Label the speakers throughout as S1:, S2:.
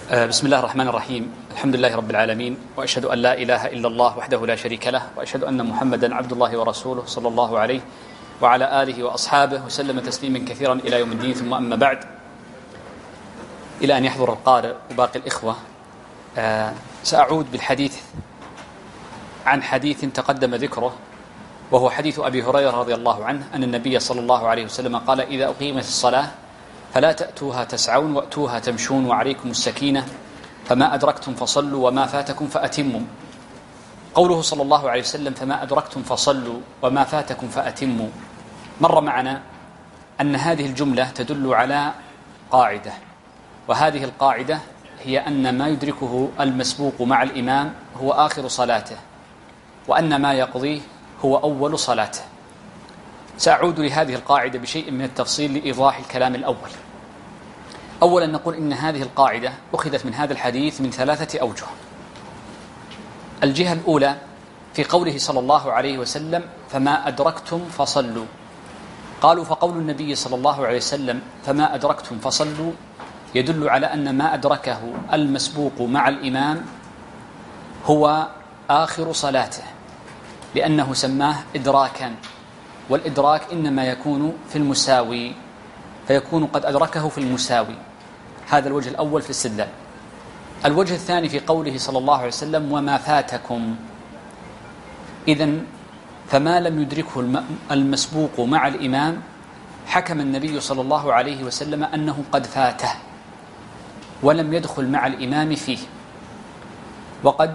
S1: بسم الله الرحمن الرحيم. الحمد لله رب العالمين، وأشهد أن لا إله إلا الله وحده لا شريك له، وأشهد أن محمدا عبد الله ورسوله صلى الله عليه وعلى آله وأصحابه وسلم تسليما كثيرا إلى يوم الدين. ثم أما بعد، إلى أن يحضر القارئ وباقي الإخوة، سأعود بالحديث عن حديث تقدم ذكره، وهو حديث أبي هريرة رضي الله عنه أن النبي صلى الله عليه وسلم قال: إذا أقيمت الصلاة فلا تأتوها تسعون وأتوها تمشون وعليكم السكينة، فما أدركتم فصلوا وما فاتكم فأتموا. قوله صلى الله عليه وسلم فما أدركتم فصلوا وما فاتكم فأتموا، مر معنا أن هذه الجملة تدل على قاعدة، وهذه القاعدة هي أن ما يدركه المسبوق مع الإمام هو آخر صلاته، وأن ما يقضيه هو أول صلاته. سأعود لهذه القاعدة بشيء من التفصيل لإيضاح الكلام الأول. أولا نقول إن هذه القاعدة أخذت من هذا الحديث من 3 أوجه. الجهة الأولى في قوله صلى الله عليه وسلم فما أدركتم فصلوا، قالوا فقول النبي صلى الله عليه وسلم فما أدركتم فصلوا يدل على أن ما أدركه المسبوق مع الإمام هو آخر صلاته، لأنه سماه إدراكا، والإدراك إنما يكون في المساوي، فيكون قد أدركه في المساوي. هذا الوجه الأول في الاستدلال. الوجه الثاني في قوله صلى الله عليه وسلم وما فاتكم، إذن فما لم يدركه المسبوق مع الإمام حكم النبي صلى الله عليه وسلم أنه قد فاته ولم يدخل مع الإمام فيه. وقد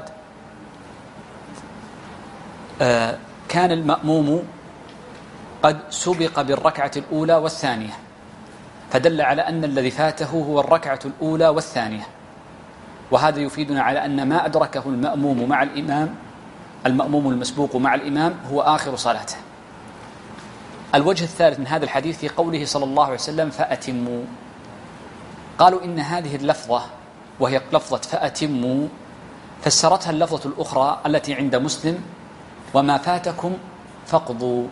S1: كان المأموم قد سبق بالركعة الأولى والثانية، فدل على أن الذي فاته هو الركعة الأولى والثانية، وهذا يفيدنا على أن ما أدركه المأموم مع الإمام، المأموم المسبوق مع الإمام، هو آخر صلاته. الوجه الثالث من هذا الحديث في قوله صلى الله عليه وسلم فأتموا، قالوا إن هذه اللفظة وهي لفظة فأتموا فسرتها اللفظة الأخرى التي عند مسلم وما فاتكم فاقضوا،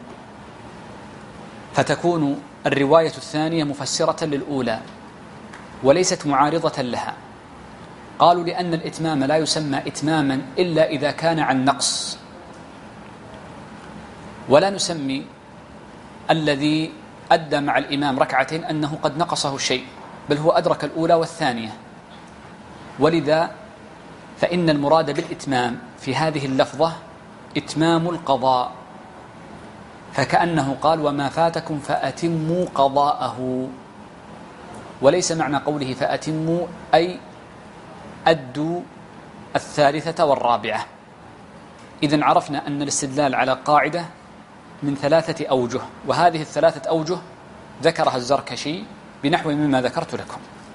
S1: فتكون الرواية الثانية مفسرة للأولى وليست معارضة لها. قالوا لأن الإتمام لا يسمى إتماما إلا إذا كان عن نقص، ولا نسمي الذي أدى مع الإمام ركعتين أنه قد نقصه شيء، بل هو أدرك الأولى والثانية. ولذا فإن المراد بالإتمام في هذه اللفظة إتمام القضاء، فكأنه قال وما فاتكم فأتموا قضاءه، وليس معنى قوله فأتموا أي أدوا الثالثة والرابعة. إذن عرفنا أن الاستدلال على قاعدة من 3 أوجه، وهذه ال3 أوجه ذكرها الزركشي بنحو مما ذكرت لكم،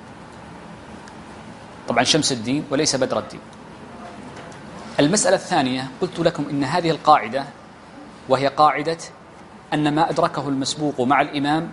S1: طبعا شمس الدين وليس بدر الدين. المسألة الثانية قلت لكم إن هذه القاعدة، وهي قاعدة أن ما أدركه المسبوق مع الإمام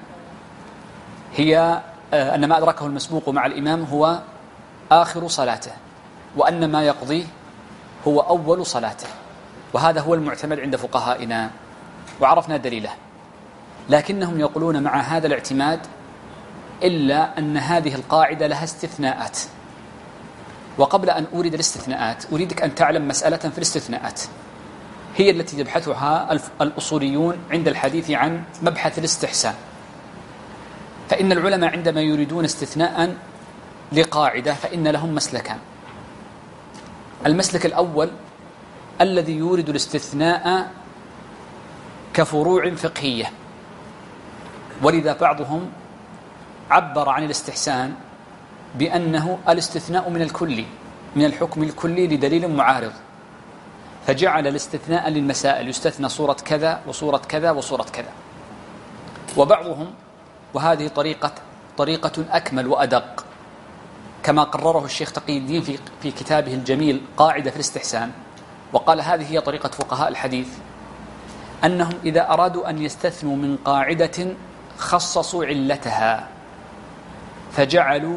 S1: هو آخر صلاته، وأن ما يقضيه هو أول صلاته، وهذا هو المعتمد عند فقهائنا، وعرفنا دليله. لكنهم يقولون مع هذا الاعتماد إلا أن هذه القاعدة لها استثناءات. وقبل أن أورد الاستثناءات أريدك أن تعلم مسألة في الاستثناءات، هي التي يبحثها الأصوليون عند الحديث عن مبحث الاستحسان. فإن العلماء عندما يريدون استثناء لقاعدة فإن لهم مسلكان. المسلك الأول الذي يورد الاستثناء كفروع فقهية، ولذا بعضهم عبر عن الاستحسان بأنه الاستثناء من الكلي، من الحكم الكلي لدليل معارض، فجعل الاستثناء للمسائل يستثنى صورة كذا وصورة كذا وصورة كذا. وبعضهم، وهذه طريقة أكمل وأدق، كما قرره الشيخ تقي الدين في كتابه الجميل قاعدة في الاستحسان، وقال هذه هي طريقة فقهاء الحديث، أنهم إذا أرادوا أن يستثنوا من قاعدة خصصوا علتها، فجعلوا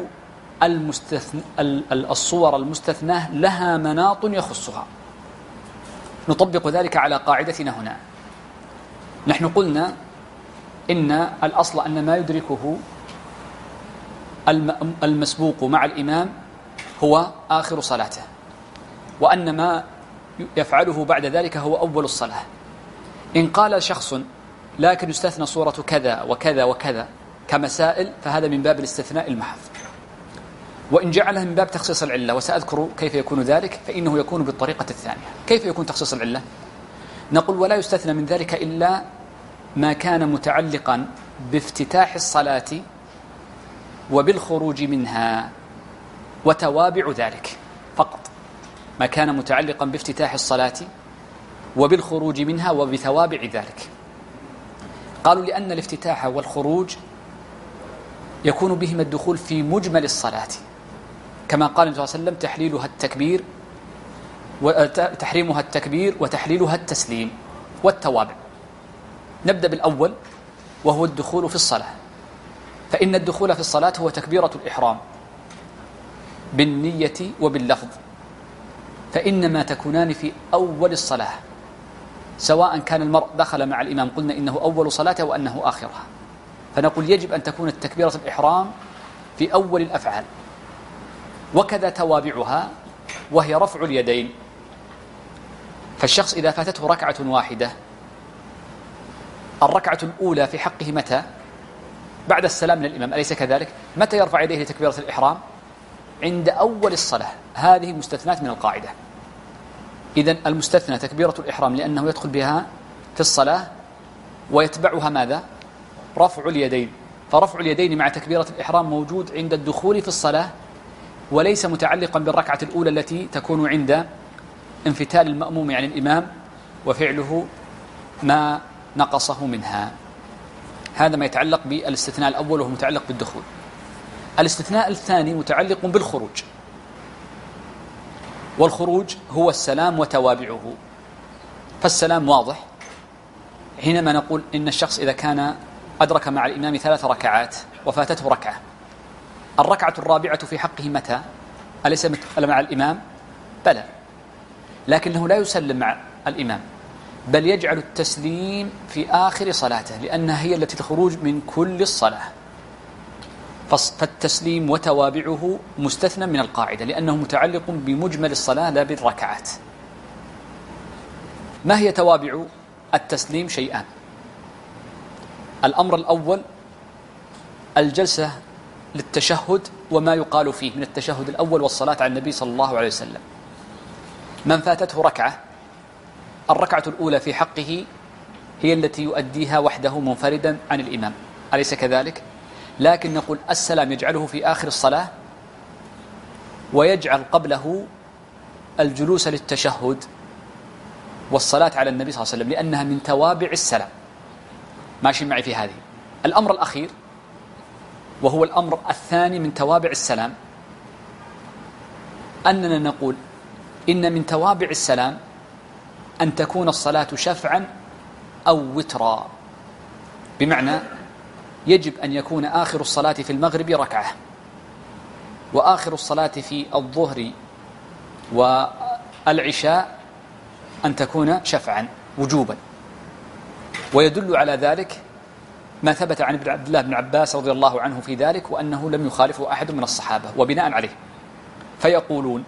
S1: الصور المستثناة لها مناط يخصها. نطبق ذلك على قاعدتنا هنا. نحن قلنا إن الأصل أن ما يدركه المسبوق مع الإمام هو آخر صلاته، وأن ما يفعله بعد ذلك هو أول الصلاة. إن قال شخص لكن يستثنى صورة كذا وكذا وكذا كمسائل، فهذا من باب الاستثناء المحض. وإن جعلها من باب تخصيص العلة، وسأذكر كيف يكون ذلك، فإنه يكون بالطريقة الثانية. كيف يكون تخصيص العلة؟ نقول ولا يستثنى من ذلك إلا ما كان متعلقا بافتتاح الصلاة وبالخروج منها وتوابع ذلك فقط، ما كان متعلقا بافتتاح الصلاة وبالخروج منها وبتوابع ذلك. قالوا لأن الافتتاح والخروج يكون بهما الدخول في مجمل الصلاة، كما قال النبي صلى الله عليه وسلم تحريمها التكبير وتحليلها التسليم والتوابع. نبدأ بالأول وهو الدخول في الصلاة، فإن الدخول في الصلاة هو تكبيرة الإحرام بالنية وباللفظ، فإنما تكونان في أول الصلاة، سواء كان المرء دخل مع الإمام قلنا إنه أول صلاته وأنه آخرها، فنقول يجب أن تكون التكبيرة الإحرام في أول الأفعال، وكذا توابعها وهي رفع اليدين. فالشخص إذا فاتته ركعة واحدة، الركعة الأولى في حقه متى؟ بعد السلام من الإمام، أليس كذلك؟ متى يرفع يديه لتكبيرة الإحرام؟ عند أول الصلاة. هذه مستثنات من القاعدة. إذن المستثنى تكبيرة الإحرام لأنه يدخل بها في الصلاة، ويتبعها ماذا؟ رفع اليدين. فرفع اليدين مع تكبيرة الإحرام موجود عند الدخول في الصلاة، وليس متعلقا بالركعة الأولى التي تكون عند انفتال المأموم عن الإمام وفعله ما نقصه منها. هذا ما يتعلق بالاستثناء الأول وهو متعلق بالدخول. الاستثناء الثاني متعلق بالخروج، والخروج هو السلام وتوابعه. فالسلام واضح حينما نقول إن الشخص إذا كان أدرك مع الإمام 3 ركعات وفاتته ركعة، الركعة الرابعة في حقه متى؟ أليس مع الإمام؟ بلى، لكنه لا يسلم مع الإمام، بل يجعل التسليم في آخر صلاته، لأنها هي التي الخروج من كل الصلاة. فالتسليم وتوابعه مستثنى من القاعدة، لأنه متعلق بمجمل الصلاة لا بالركعات. ما هي توابع التسليم؟ شيئان. الأمر الأول الجلسة للتشهد وما يقال فيه من التشهد الأول والصلاة على النبي صلى الله عليه وسلم. من فاتته ركعة، الركعة الأولى في حقه هي التي يؤديها وحده منفردا عن الإمام، أليس كذلك؟ لكن نقول السلام يجعله في آخر الصلاة، ويجعل قبله الجلوس للتشهد والصلاة على النبي صلى الله عليه وسلم، لأنها من توابع السلام. ماشي معي في هذه. الأمر الأخير وهو الأمر الثاني من توابع السلام، أننا نقول إن من توابع السلام أن تكون الصلاة شفعا أو وترا، بمعنى يجب أن يكون آخر الصلاة في المغرب ركعة، وآخر الصلاة في الظهر والعشاء أن تكون شفعا وجوبا. ويدل على ذلك ما ثبت عن عبد الله بن عباس رضي الله عنه في ذلك، وأنه لم يخالفه أحد من الصحابة. وبناء عليه فيقولون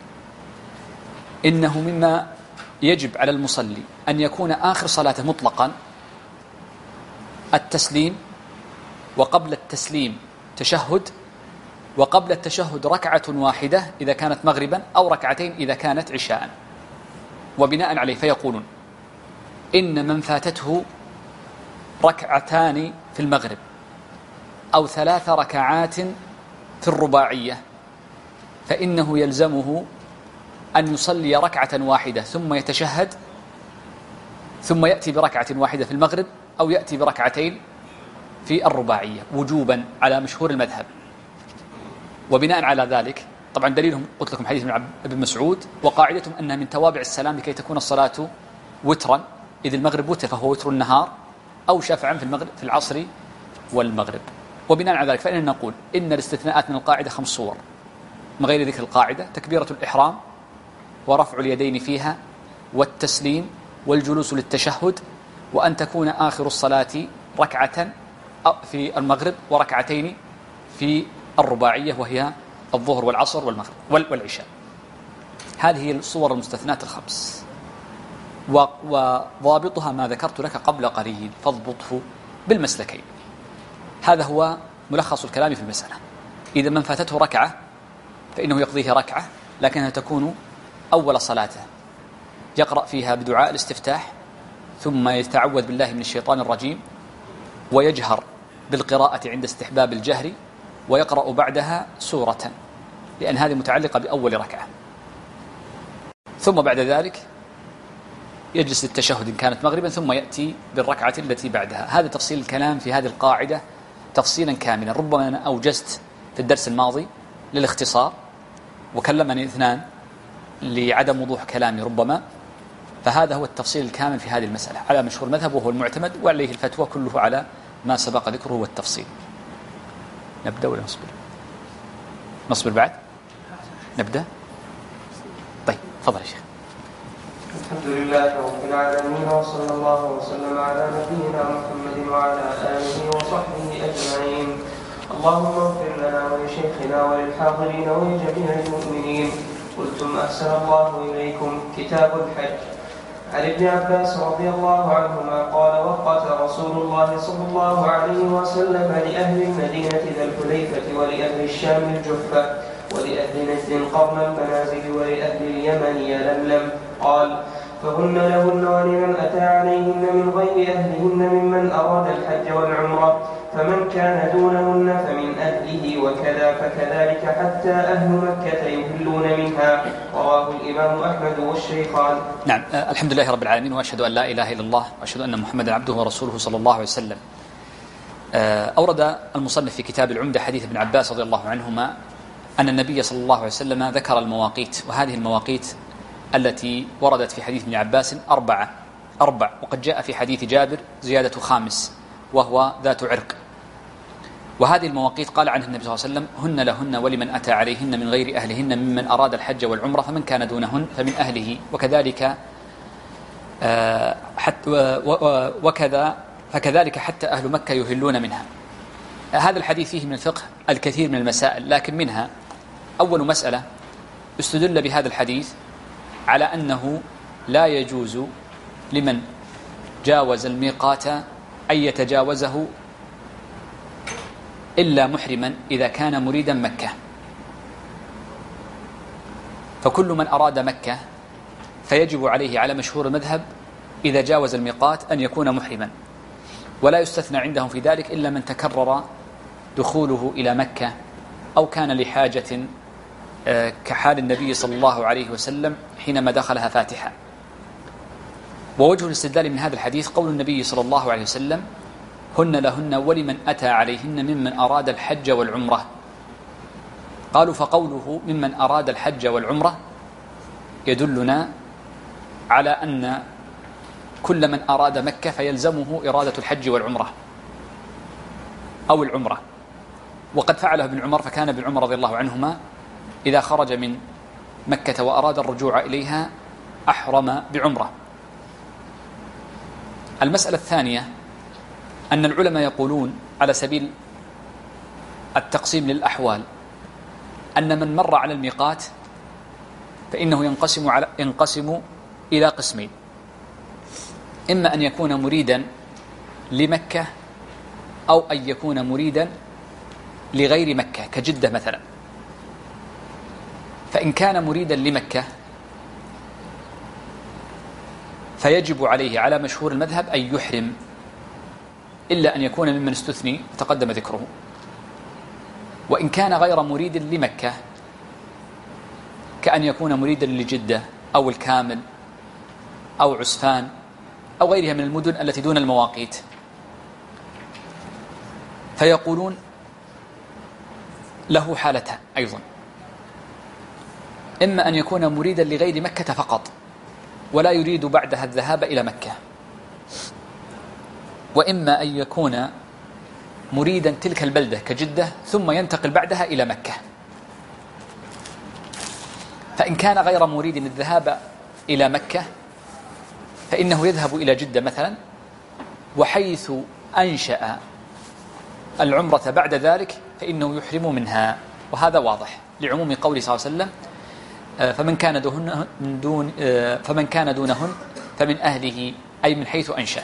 S1: إنه مما يجب على المصلي أن يكون آخر صلاته مطلقا التسليم، وقبل التسليم تشهد، وقبل التشهد ركعة واحدة إذا كانت مغربا، أو ركعتين إذا كانت عشاء. وبناء عليه فيقولون إن من فاتته ركعتان في المغرب أو 3 ركعات في الرباعية، فإنه يلزمه أن يصلي ركعة واحدة ثم يتشهد، ثم يأتي بركعة واحدة في المغرب، أو يأتي بركعتين في الرباعية وجوبا على مشهور المذهب. وبناء على ذلك طبعا دليلهم قلت لكم حديث من ابن مسعود، وقاعدتهم أنها من توابع السلام لكي تكون الصلاة وترا، إذ المغرب وتر فهو وتر النهار، أو شفعا في المغرب في العصر والمغرب. وبناء على ذلك فإننا نقول إن الاستثناءات من القاعدة 5 صور من غير ذكر القاعدة: تكبيرة الإحرام، ورفع اليدين فيها، والتسليم، والجلوس للتشهد، وأن تكون آخر الصلاة ركعة في المغرب وركعتين في الرباعية وهي الظهر والعصر والمغرب والعشاء. هذه هي الصور المستثنات الخمس، وضابطها ما ذكرت لك قبل قليل، فاضبطه بالمسلكين. هذا هو ملخص الكلام في المسألة. إذا من فاتته ركعة فإنه يقضيه ركعة، لكنها تكون أول صلاته، يقرأ فيها بدعاء الاستفتاح، ثم يتعوذ بالله من الشيطان الرجيم، ويجهر بالقراءة عند استحباب الجهر، ويقرأ بعدها سورة، لأن هذه متعلقة بأول ركعة. ثم بعد ذلك يجلس للتشهد إن كانت مغربا، ثم يأتي بالركعة التي بعدها. هذا تفصيل الكلام في هذه القاعدة تفصيلا كاملا. ربما أنا أوجزت في الدرس الماضي للاختصار، وكلمني اثنان لعدم وضوح كلامي ربما، فهذا هو التفصيل الكامل في هذه المسألة على مشهور المذهب وهو المعتمد، وعليه الفتوى كله على ما سبق ذكره والتفصيل. نبدأ ولا نصبر؟ نصبر بعد؟ نبدأ؟ طيب تفضل يا شيخ.
S2: الحمد لله رب العالمين، وصلى الله وسلم على نبينا محمد وعلى آله وصحبه أجمعين. اللهم اغفر لنا ولشيخنا وللحاضرين ولجميع المؤمنين. قلتم أحسن الله إليكم. كتاب الحج. عن ابن عباس رضي الله عنهما قال: وقت رسول الله صلى الله عليه وسلم لأهل المدينة ذا الحليفة، ولأهل الشام الجحفة، ولأهل نجد قرن المنازل، ولأهل اليمن يلملم. قال: فهن لهن ولمن أتى عليهن من غير أهلهن ممن أراد الحج والعمرة، فمن كان دونهن فمن أهله، وكذا فكذلك حتى أهل مكة يهلون منها. رواه الإمام أحمد والشيخان.
S1: نعم. الحمد لله رب العالمين، وأشهد أن لا إله إلا الله، وأشهد أن محمدا عبده ورسوله صلى الله عليه وسلم. أورد المصنف في كتاب العمدة حديث ابن عباس رضي الله عنهما أن النبي صلى الله عليه وسلم ذكر المواقيت، وهذه المواقيت التي وردت في حديث ابن عباس أربع، وقد جاء في حديث جابر زيادة 5 وهو ذات عرق. وهذه المواقيت قال عنها النبي صلى الله عليه وسلم: هن لهن ولمن أتى عليهن من غير أهلهن ممن أراد الحج والعمرة، فمن كان دونهن فمن أهله، وكذلك فكذلك حتى أهل مكة يهلون منها. هذا الحديث فيه من الفقه الكثير من المسائل، لكن منها أول مسألة استدل بهذا الحديث على أنه لا يجوز لمن جاوز الميقات أن يتجاوزه إلا محرما إذا كان مريدا مكة. فكل من أراد مكة فيجب عليه على مشهور المذهب إذا جاوز الميقات أن يكون محرما، ولا يستثنى عندهم في ذلك إلا من تكرر دخوله إلى مكة أو كان لحاجة كحال النبي صلى الله عليه وسلم حينما دخلها فاتحا. ووجه الاستدلال من هذا الحديث قول النبي صلى الله عليه وسلم: هن لهن ولمن أتى عليهن ممن أراد الحج والعمرة. قالوا: فقوله ممن أراد الحج والعمرة يدلنا على أن كل من أراد مكة فيلزمه إرادة الحج والعمرة أو العمرة. وقد فعله ابن عمر، فكان ابن عمر رضي الله عنهما إذا خرج من مكة وأراد الرجوع إليها أحرم بعمرة. المسألة الثانية أن العلماء يقولون على سبيل التقسيم للأحوال أن من مر على الميقات فإنه ينقسم إلى قسمين: إما أن يكون مريدا لمكة، أو أن يكون مريدا لغير مكة كجدة مثلا. فإن كان مريدا لمكة فيجب عليه على مشهور المذهب أن يحرم، إلا أن يكون ممن استثني تقدم ذكره. وإن كان غير مريد لمكة كأن يكون مريدا لجدة أو الكامل أو عسفان أو غيرها من المدن التي دون المواقيت، فيقولون له حالتان أيضا: إما أن يكون مريدا لغير مكة فقط ولا يريد بعدها الذهاب إلى مكة، وإما أن يكون مريدا تلك البلدة كجدة ثم ينتقل بعدها إلى مكة. فإن كان غير مريد الذهاب إلى مكة فإنه يذهب إلى جدة مثلا، وحيث أنشأ العمرة بعد ذلك فإنه يحرم منها، وهذا واضح. لعموم قوله صلى الله عليه وسلم فمن كان دونهن فمن أهله، أي من حيث أنشأ.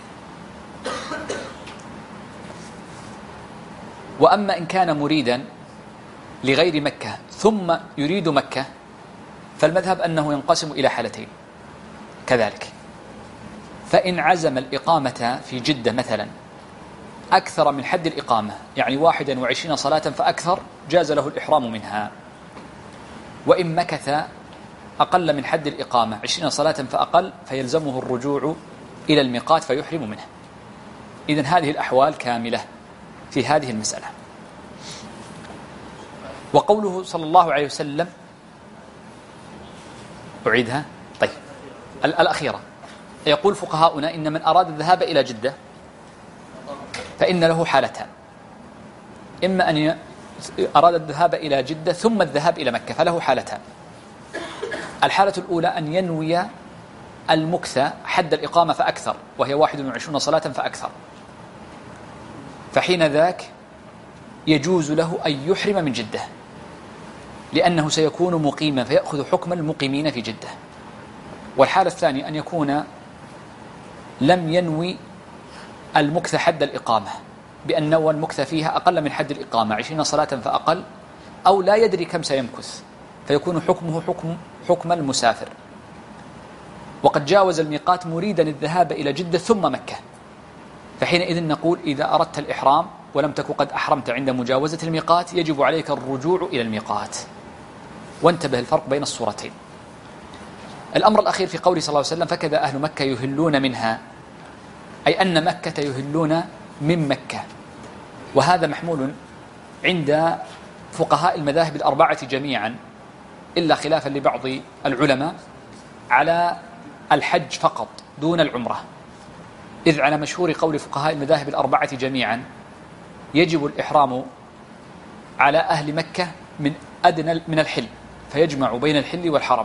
S1: وأما إن كان مريدا لغير مكة ثم يريد مكة فالمذهب أنه ينقسم إلى حالتين كذلك. فإن عزم الإقامة في جدة مثلا أكثر من حد الإقامة، يعني 21 صلاة فأكثر، جاز له الإحرام منها. وإن مكث أقل من حد الإقامة 20 صلاة فأقل فيلزمه الرجوع إلى الميقات فيحرم منه. إذن هذه الأحوال كاملة في هذه المسألة. وقوله صلى الله عليه وسلم، أعيدها طيب الأخيرة، يقول فقهاؤنا إن من أراد الذهاب إلى جدة فإن له حالتان: إما أن أراد الذهاب إلى جدة ثم الذهاب إلى مكة فله حالتان. الحالة الأولى أن ينوي المكث حد الإقامة فأكثر، وهي 21 صلاة فأكثر، فحين ذاك يجوز له أن يحرم من جدة لأنه سيكون مقيما فيأخذ حكم المقيمين في جدة. والحالة الثانية أن يكون لم ينوي المكث حد الإقامة، بأن نوى المكث فيها أقل من حد الإقامة 20 صلاة فأقل، أو لا يدري كم سيمكث فيكون حكمه حكم المسافر، وقد جاوز الميقات مريدا الذهاب إلى جدة ثم مكة، فحينئذ نقول إذا أردت الإحرام ولم تكن قد أحرمت عند مجاوزة الميقات يجب عليك الرجوع إلى الميقات. وانتبه الفرق بين الصورتين. الأمر الأخير في قوله صلى الله عليه وسلم فكذا أهل مكة يهلون منها، أي أن مكة يهلون من مكة، وهذا محمول عند فقهاء المذاهب الأربعة جميعا إلا خلافا لبعض العلماء على الحج فقط دون العمرة، إذ على مشهور قول فقهاء المذاهب الأربعة جميعا يجب الإحرام على أهل مكة من أدنى من الحل، فيجمع بين الحل والحرم،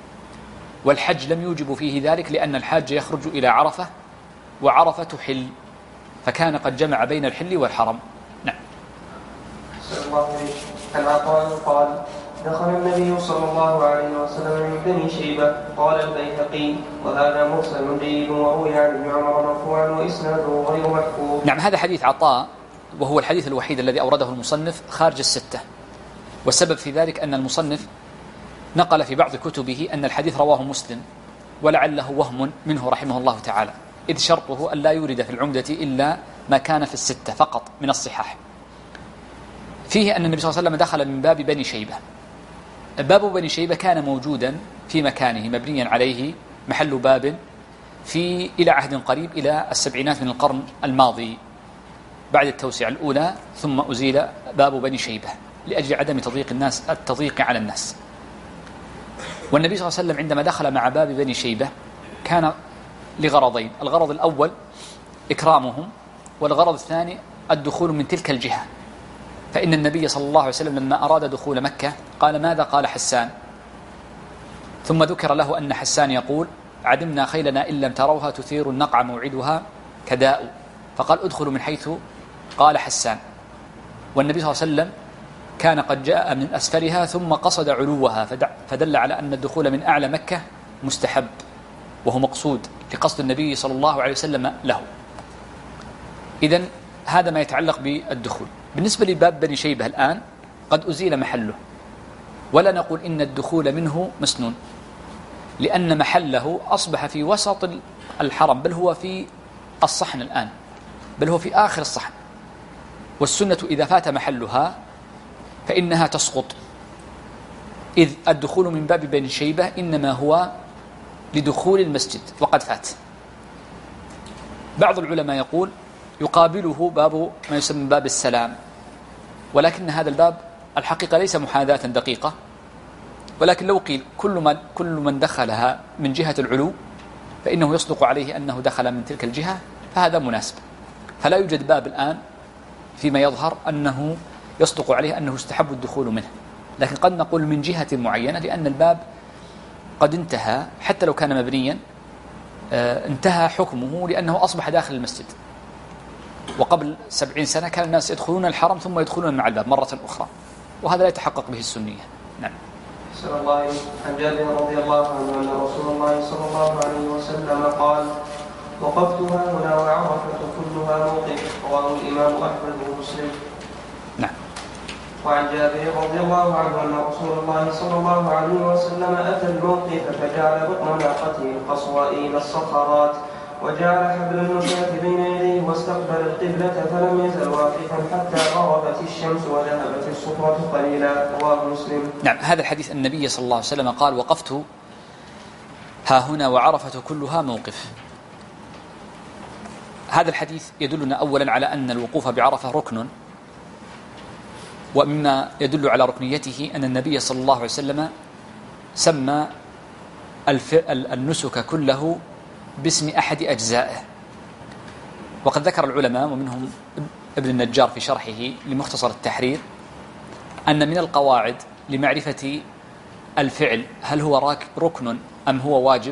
S1: والحج لم يوجب فيه ذلك لأن الحاج يخرج إلى عرفة وعرفة حل، فكان قد جمع بين الحل والحرم. نعم.
S2: صلى الله عليه عن عطاء قال دخل النبي صلى الله عليه وسلم من بني شيبة. قال البيهقي وهذا مرسل جيد وروي عن ابن عمر مرفوعا وإسناده غير محفوظ.
S1: نعم، هذا حديث عطاء وهو الحديث الوحيد الذي أورده المصنف خارج الستة، والسبب في ذلك أن المصنف نقل في بعض كتبه أن الحديث رواه مسلم، ولعله وهم منه رحمه الله تعالى، إذ شرطه أن لا يورد في العمدة إلا ما كان في الستة فقط من الصحاح. فيه أن النبي صلى الله عليه وسلم دخل من باب بني شيبة. باب بني شيبة كان موجودا في مكانه مبنيا عليه محل باب إلى عهد قريب، إلى السبعينات من القرن الماضي بعد التوسعة الأولى، ثم أزيل باب بني شيبة لأجل عدم التضييق على الناس. والنبي صلى الله عليه وسلم عندما دخل مع باب بني شيبة كان لغرضين: الغرض الأول إكرامهم، والغرض الثاني الدخول من تلك الجهة. فإن النبي صلى الله عليه وسلم لما أراد دخول مكة قال: ماذا قال حسان؟ ثم ذكر له أن حسان يقول: عدمنا خيلنا إن لم تروها تثير النقع موعدها كداء، فقال: ادخلوا من حيث قال حسان. والنبي صلى الله عليه وسلم كان قد جاء من أسفلها ثم قصد علوها، فدل على أن الدخول من أعلى مكة مستحب وهو مقصود لقصد النبي صلى الله عليه وسلم له. إذن هذا ما يتعلق بالدخول. بالنسبة لباب بني شيبة الآن قد أزيل محله، ولا نقول إن الدخول منه مسنون، لأن محله أصبح في وسط الحرم، بل هو في الصحن الآن، بل هو في آخر الصحن. والسنة إذا فات محلها فإنها تسقط، إذ الدخول من باب بني شيبة إنما هو لدخول المسجد وقد فات. بعض العلماء يقول يقابله باب ما يسمى باب السلام، ولكن هذا الباب الحقيقة ليس محاذاة دقيقة، ولكن لو قيل كل من دخلها من جهة العلو فإنه يصدق عليه أنه دخل من تلك الجهة، فهذا مناسب. فلا يوجد باب الآن فيما يظهر أنه يصدق عليه أنه استحب الدخول منه، لكن قد نقول من جهة معينة، لأن الباب قد انتهى حتى لو كان مبنيا، انتهى حكمه لأنه أصبح داخل المسجد. وقبل 70 سنة كان الناس يدخلون الحرم ثم يدخلون مع الباب مرة أخرى، وهذا لا يتحقق به السنية. نعم.
S2: صلى الله عليه عن جابر رضي الله عنه أن رسول الله صلى الله عليه وسلم قال: وقفت هنا وعرفة كلها موقف. رواه الإمام أحمد ومسلم.
S1: نعم.
S2: وعن جابر رضي الله عنه أن رسول الله صلى الله عليه وسلم أتى الموقف فجعل بطن ناقته القصوى إلى الصخرات، وجعل حبل المشاة بين يديه واستقبل القبلة، فلم يزل واقفا حتى غربت الشمس وذهبت الصفرة قليلا. رواه مسلم.
S1: نعم. هذا الحديث النبي صلى الله عليه وسلم قال: وقفت ها هنا وعرفة كلها موقف. هذا الحديث يدلنا أولا على أن الوقوف بعرفة ركن، ومما يدل على ركنيته أن النبي صلى الله عليه وسلم سمى النسك كله باسم أحد أجزائه. وقد ذكر العلماء ومنهم ابن النجار في شرحه لمختصر التحرير أن من القواعد لمعرفة الفعل هل هو ركن أم هو واجب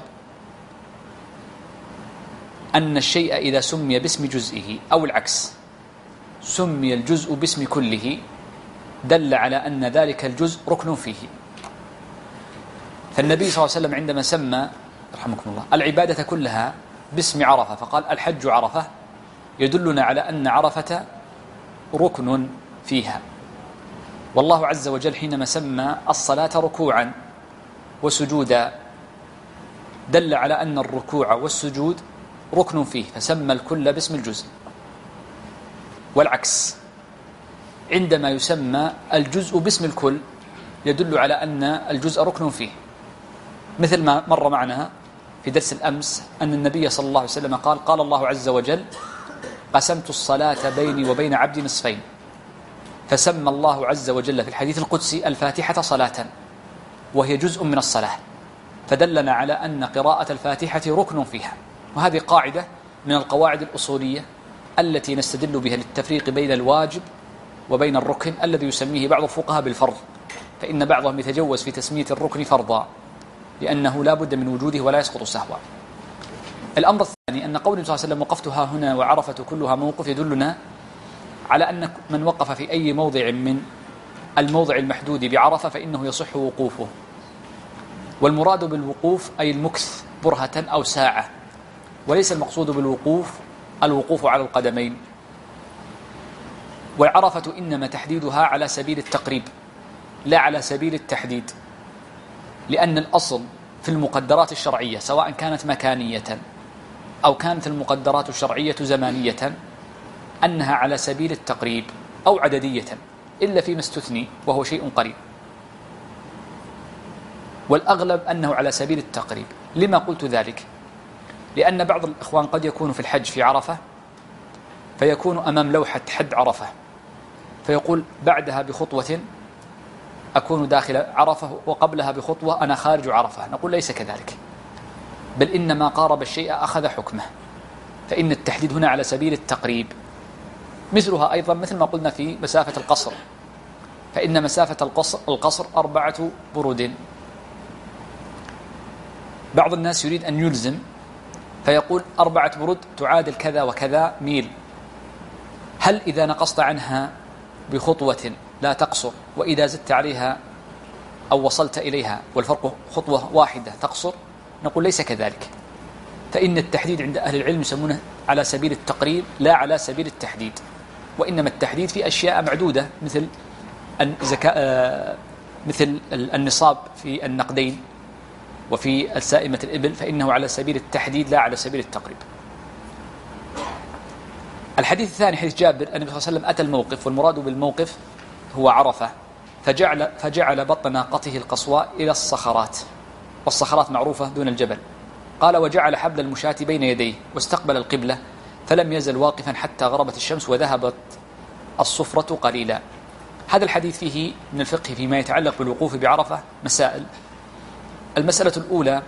S1: أن الشيء إذا سمي باسم جزئه أو العكس سمي الجزء باسم كله دل على أن ذلك الجزء ركن فيه. فالنبي صلى الله عليه وسلم عندما سمى رحمكم الله العبادة كلها باسم عرفة فقال الحج عرفة، يدلنا على أن عرفة ركن فيها. والله عز وجل حينما سمى الصلاة ركوعا وسجودا دل على أن الركوع والسجود ركن فيه فسمى الكل باسم الجزء. والعكس عندما يسمى الجزء باسم الكل يدل على أن الجزء ركن فيه، مثل ما مر معنا في درس الأمس أن النبي صلى الله عليه وسلم قال الله عز وجل: قسمت الصلاة بيني وبين عبدي نصفين، فسمى الله عز وجل في الحديث القدسي الفاتحة صلاة وهي جزء من الصلاة، فدلنا على أن قراءة الفاتحة ركن فيها. وهذه قاعدة من القواعد الأصولية التي نستدل بها للتفريق بين الواجب وبين الركن الذي يسميه بعض الفقهاء بالفرض، فإن بعضهم يتجوز في تسمية الركن فرضا لأنه لا بد من وجوده ولا يسقط سهوا. الأمر الثاني أن قوله صلى الله عليه وسلم: وقفتها هنا وعرفة كلها موقف، يدلنا على أن من وقف في أي موضع من الموضع المحدود بعرفة فإنه يصح وقوفه. والمراد بالوقوف أي المكث برهة أو ساعة، وليس المقصود بالوقوف الوقوف على القدمين. والعرفة إنما تحديدها على سبيل التقريب لا على سبيل التحديد، لأن الأصل في المقدرات الشرعية سواء كانت مكانية أو كانت المقدرات الشرعية زمانية أنها على سبيل التقريب أو عددية، إلا فيما استثني وهو شيء قريب، والأغلب أنه على سبيل التقريب. لما قلت ذلك؟ لأن بعض الإخوان قد يكون في الحج في عرفة فيكون أمام لوحة حد عرفة فيقول بعدها بخطوة أكون داخل عرفة وقبلها بخطوة أنا خارج عرفة. نقول ليس كذلك، بل إنما قارب الشيء أخذ حكمه، فإن التحديد هنا على سبيل التقريب. مثلها أيضا مثل ما قلنا في مسافة القصر، فإن مسافة القصر 4 برود. بعض الناس يريد أن يلزم فيقول 4 برود تعادل كذا وكذا ميل. هل إذا نقصت عنها بخطوة لا تقصر، وإذا زدت عليها أو وصلت إليها والفرق خطوة واحدة تقصر؟ نقول ليس كذلك، فإن التحديد عند أهل العلم يسمونه على سبيل التقريب لا على سبيل التحديد، وإنما التحديد في أشياء معدودة مثل مثل النصاب في النقدين وفي السائمة الإبل، فإنه على سبيل التحديد لا على سبيل التقريب. الحديث الثاني حديث جابر النبي صلى الله عليه وسلم أتى الموقف، والمراد بالموقف هو عرفة، فجعل بطن ناقته القصواء إلى الصخرات، والصخرات معروفة دون الجبل. قال: وجعل حبل المشاة بين يديه واستقبل القبلة، فلم يزل واقفا حتى غربت الشمس وذهبت الصفرة قليلا. هذا الحديث فيه من الفقه فيما يتعلق بالوقوف بعرفة مسائل. المسألة الأولى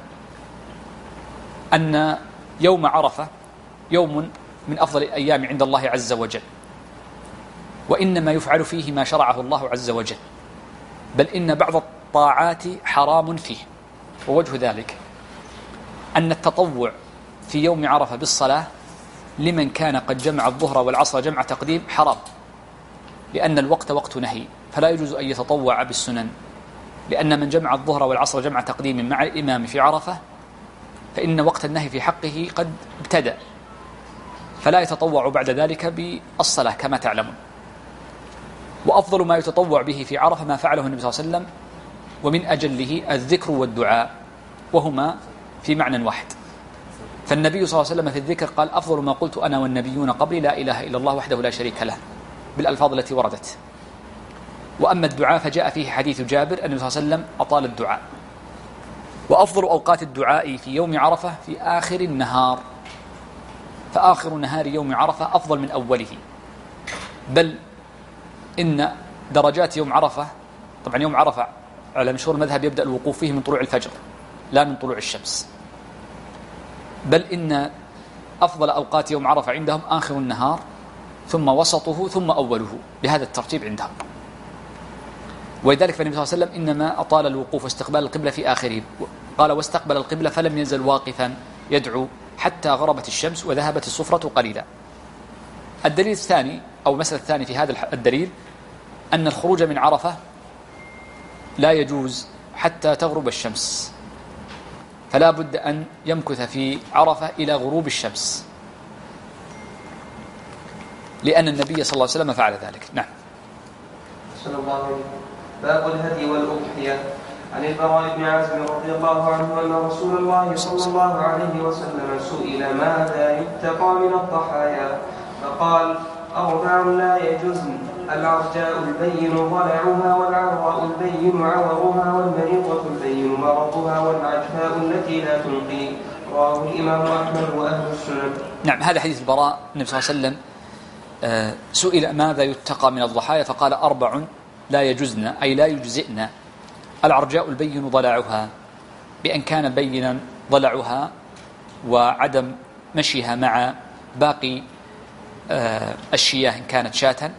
S1: أن يوم عرفة يوم من أفضل الأيام عند الله عز وجل، وإنما يفعل فيه ما شرعه الله عز وجل، بل إن بعض الطاعات حرام فيه. ووجه ذلك أن التطوع في يوم عرفة بالصلاة لمن كان قد جمع الظهر والعصر جمع تقديم حرام، لأن الوقت وقت نهي، فلا يجوز أن يتطوع بالسنن، لأن من جمع الظهر والعصر جمع تقديم مع الإمام في عرفة فإن وقت النهي في حقه قد ابتدأ، فلا يتطوع بعد ذلك بالصلاة كما تعلمون. وأفضل ما يتطوع به في عرفة ما فعله النبي صلى الله عليه وسلم، ومن أجله الذكر والدعاء، وهما في معنى واحد. فالنبي صلى الله عليه وسلم في الذكر قال: أفضل ما قلت أنا والنبيون قبلي لا إله إلا الله وحده لا شريك له، بالألفاظ التي وردت. وأما الدعاء فجاء فيه حديث جابر أن النبي صلى الله عليه وسلم أطال الدعاء. وأفضل أوقات الدعاء في يوم عرفة في آخر النهار، فآخر نهار يوم عرفة أفضل من أوله، بل إن درجات يوم عرفة، طبعا يوم عرفة على مشهور المذهب يبدأ الوقوف فيه من طلوع الفجر لا من طلوع الشمس، بل إن أفضل أوقات يوم عرفة عندهم آخر النهار ثم وسطه ثم أوله، بهذا الترتيب عندهم. ولذلك فالنبي صلى الله عليه وسلم إنما أطال الوقوف واستقبال القبلة في آخره، قال: واستقبل القبلة فلم ينزل واقفا يدعو حتى غربت الشمس وذهبت الصفرة قليلا. الدليل الثاني أو المسألة الثانية في هذا الدليل أن الخروج من عرفة لا يجوز حتى تغرب الشمس، فلا بد أن يمكث في عرفة إلى غروب الشمس، لأن النبي صلى الله عليه وسلم فعل ذلك. نعم.
S2: صلى الله عليه وسلم. باب الهدي والأضحية. عن البراء بن عازب رضي الله عنه أن رسول الله صلى الله عليه وسلم سئل: ماذا يتقى من الضحايا؟ فقال: 4 لا يجزن: العرجاء البين ضلعها، والعراء البين عورها، والمريضة البين مرضها، والعجفاء التي لا تنقي. رواه الإمام أحمد وأهل السنن.
S1: نعم، هذا حديث البراء. النبي صلى الله عليه وسلم سئل: ماذا يتقى من الضحايا؟ فقال: 4 لا يجزن، أي لا يجزئن: العرجاء البين ضلعها، بأن كان بينا ضلعها وعدم مشيها مع باقي الشياه إن كانت شاة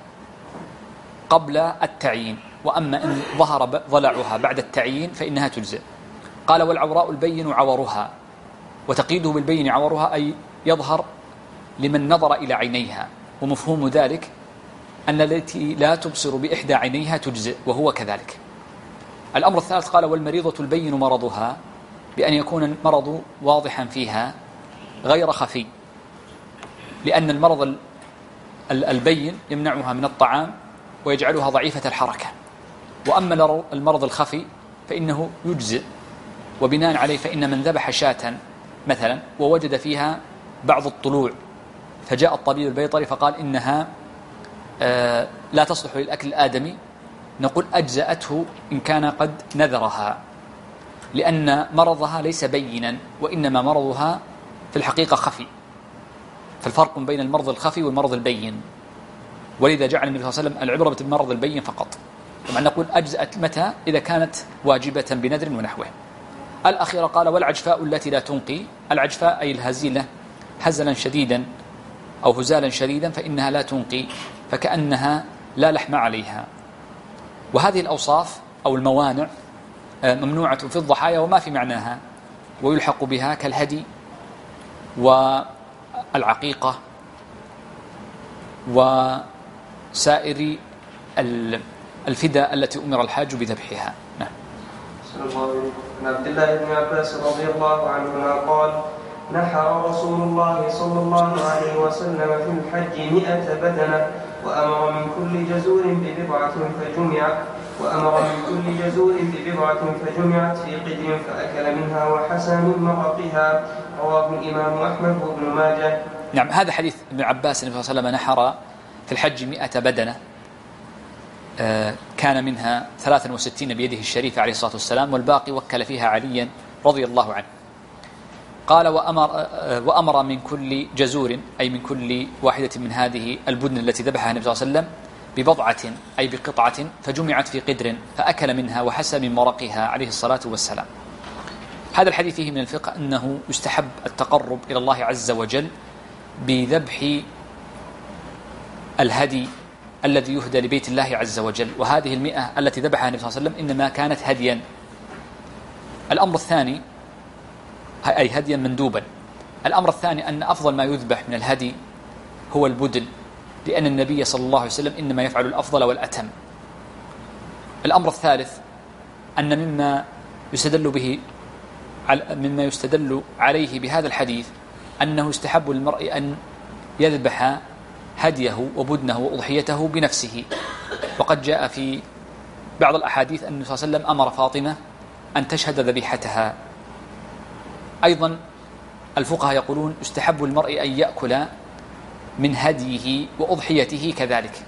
S1: قبل التعيين، وأما إن ظهر ضلعها بعد التعيين فإنها تجزئ. قال: والعوراء البين عورها، وتقييده بالبين عورها أي يظهر لمن نظر إلى عينيها، ومفهوم ذلك أن التي لا تبصر بإحدى عينيها تجزئ، وهو كذلك. الأمر الثالث قال: والمريضة البين مرضها، بأن يكون المرض واضحا فيها غير خفي، لأن المرض البين يمنعها من الطعام ويجعلها ضعيفة الحركة، وأما المرض الخفي فإنه يجزئ. وبناء عليه فإن من ذبح شاة مثلا ووجد فيها بعض الطلوع فجاء الطبيب البيطري فقال إنها لا تصلح للأكل الآدمي، نقول أجزأته إن كان قد نذرها، لأن مرضها ليس بينا، وإنما مرضها في الحقيقة خفي، فالفرق بين المرض الخفي والمرض البين. ولذا جعل النبي صلى الله عليه وسلم العبرة بالمرض البين فقط. طبعا نقول أجزأت متى؟ إذا كانت واجبة بنذر ونحوه. الأخيرة قال: والعجفاء التي لا تنقي. العجفاء أي الهزيلة، هزلا شديدا أو هزالا شديدا، فإنها لا تنقي، فكأنها لا لحم عليها. وهذه الأوصاف أو الموانع ممنوعة في الضحايا وما في معناها، ويلحق بها كالهدي والعقيقة وسائر الفداء التي أمر الحاج بذبحها. نعم.
S2: عن عبد الله بن عباس رضي الله عنهما قال: نحر رسول الله صلى الله عليه وسلم في الحج 100 بدنة، وأمر من كل جزور فجمعت في قدر فأكل منها وحسى من مرقها. رواه الإمام أحمد وابن ماجه.
S1: نعم، هذا حديث ابن عباس النبي صلى الله عليه وسلم نحر في الحج 100 بدنة، كان منها 63 بيده الشريفة عليه الصلاة والسلام، والباقي وكل فيها عليا رضي الله عنه. قال: وأمر من كل جزور، أي من كل واحدة من هذه البدن التي ذبحها النبي صلى الله عليه وسلم ببضعة أي بقطعة، فجمعت في قدر فأكل منها وحسى من مرقها عليه الصلاة والسلام. هذا الحديث فيه من الفقه أنه يستحب التقرب إلى الله عز وجل بذبح الهدي الذي يهدى لبيت الله عز وجل، وهذه 100 التي ذبحها النبي صلى الله عليه وسلم إنما كانت هديا. الأمر الثاني أي هديا مندوبا. الأمر الثاني أن أفضل ما يذبح من الهدي هو البدل، لأن النبي صلى الله عليه وسلم إنما يفعل الأفضل والأتم، الأمر الثالث أن مما يستدل عليه بهذا الحديث أنه يستحب للمرء أن يذبح هديه وبدنه وأضحيته بنفسه. وقد جاء في بعض الأحاديث أن النبي صلى الله عليه وسلم أمر فاطمة أن تشهد ذبيحتها. أيضا الفقهاء يقولون يستحب للمرء أن يأكل من هديه وأضحيته كذلك.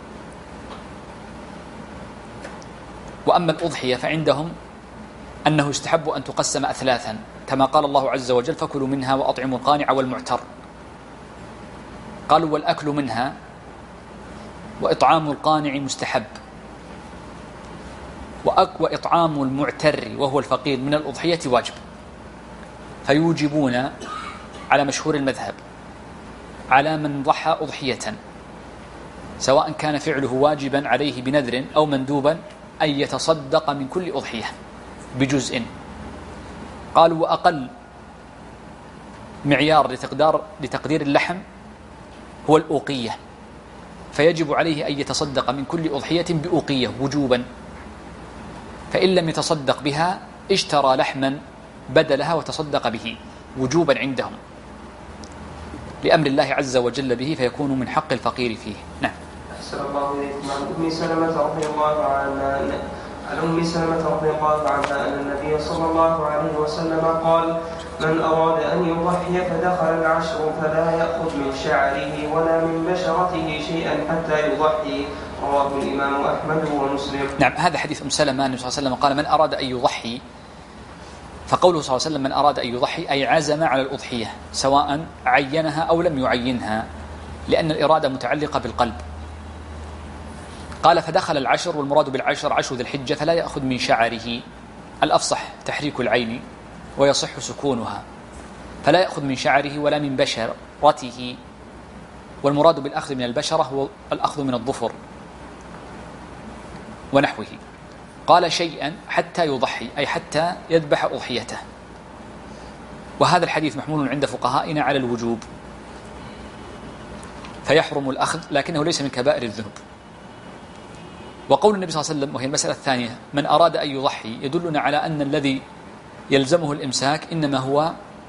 S1: وأما الأضحية فعندهم أنه يستحب أن تقسم أثلاثا، كما قال الله عز وجل: فكلوا منها وأطعموا القانع والمعتر. قالوا: والأكل منها وإطعام القانع مستحب، وإطعام المعتر وهو الفقير من الأضحية واجب. فيوجبون على مشهور المذهب على من ضحى أضحية، سواء كان فعله واجبا عليه بنذر أو مندوبا، أن يتصدق من كل أضحية بجزء. قالوا: وأقل معيار لتقدير اللحم هو الأوقية، فيجب عليه أن يتصدق من كل أضحية بأوقية وجوبا، فإن لم يتصدق بها اشترى لحما بدلها وتصدق به وجوبا عندهم، لأمر الله عز وجل به، فيكون من حق الفقير فيه. نعم.
S2: أحسن الله إليكم. عن أم سلمة رضي الله عنها أن النبي صلى الله عليه وسلم قال: من أراد أن يضحي فدخل العشر فلا يأخذ من شعره ولا من بشرته شيئا حتى يضحي. رواه الإمام أحمد ومسلم.
S1: نعم، هذا حديث أم سلمة. النبي صلى الله عليه وسلم قال: من أراد أن يضحي، فقوله صلى الله عليه وسلم من أراد أن يضحي أي عزم على الأضحية، سواء عينها أو لم يعينها، لأن الإرادة متعلقة بالقلب. قال: فدخل العشر، والمراد بالعشر عشر ذي الحجة، فلا يأخذ من شعره، الأفصح تحريك العين ويصح سكونها، فلا يأخذ من شعره ولا من بشرته، والمراد بالأخذ من البشرة هو الأخذ من الظفر ونحوه. قال: شيئا حتى يضحي، أي حتى يذبح أضحيته. وهذا الحديث محمول عند فقهائنا على الوجوب، فيحرم الأخذ، لكنه ليس من كبائر الذنوب. وقول النبي صلى الله عليه وسلم، وهي المسألة الثانية، من أراد أن يضحي، يدلنا على أن الذي يلزمه الإمساك إنما هو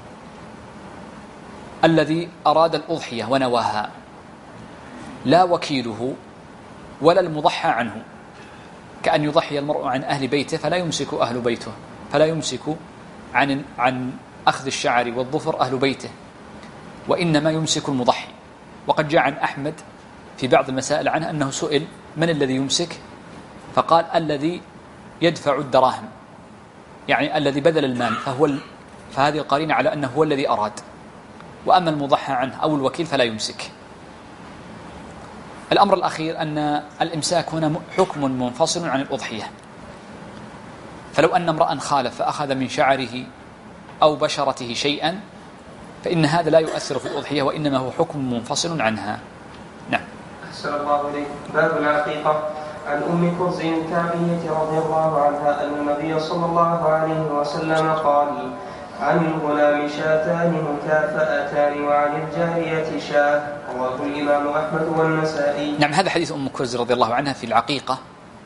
S1: الذي أراد الأضحية ونواها، لا وكيله ولا المضحى عنه. كأن يضحي المرء عن أهل بيته فلا يمسك أهل بيته، فلا يمسك عن أخذ الشعر والظفر أهل بيته، وإنما يمسك المضحي. وقد جاء عن أحمد في بعض المسائل عنه أنه سئل: من الذي يمسك؟ فقال: الذي يدفع الدراهم، يعني الذي بذل المال، فهذه القرينة على أنه هو الذي أراد. وأما المضحى عنه أو الوكيل فلا يمسك. الأمر الأخير أن الإمساك هنا حكم منفصل عن الأضحية، فلو أن امرأ خالف فأخذ من شعره أو بشرته شيئا فإن هذا لا يؤثر في الأضحية، وإنما هو حكم منفصل عنها. نعم.
S2: أحسن الله إليك. باب العقيقة. عن أم كرز الكعبية رضي الله عنها أن النبي صلى الله عليه وسلم قال: عن الغلام شاتان مكافأتان وعن الجارية شاة. رواه الإمام أحمد والنسائي.
S1: نعم، هذا حديث أم كرز رضي الله عنها في العقيقة.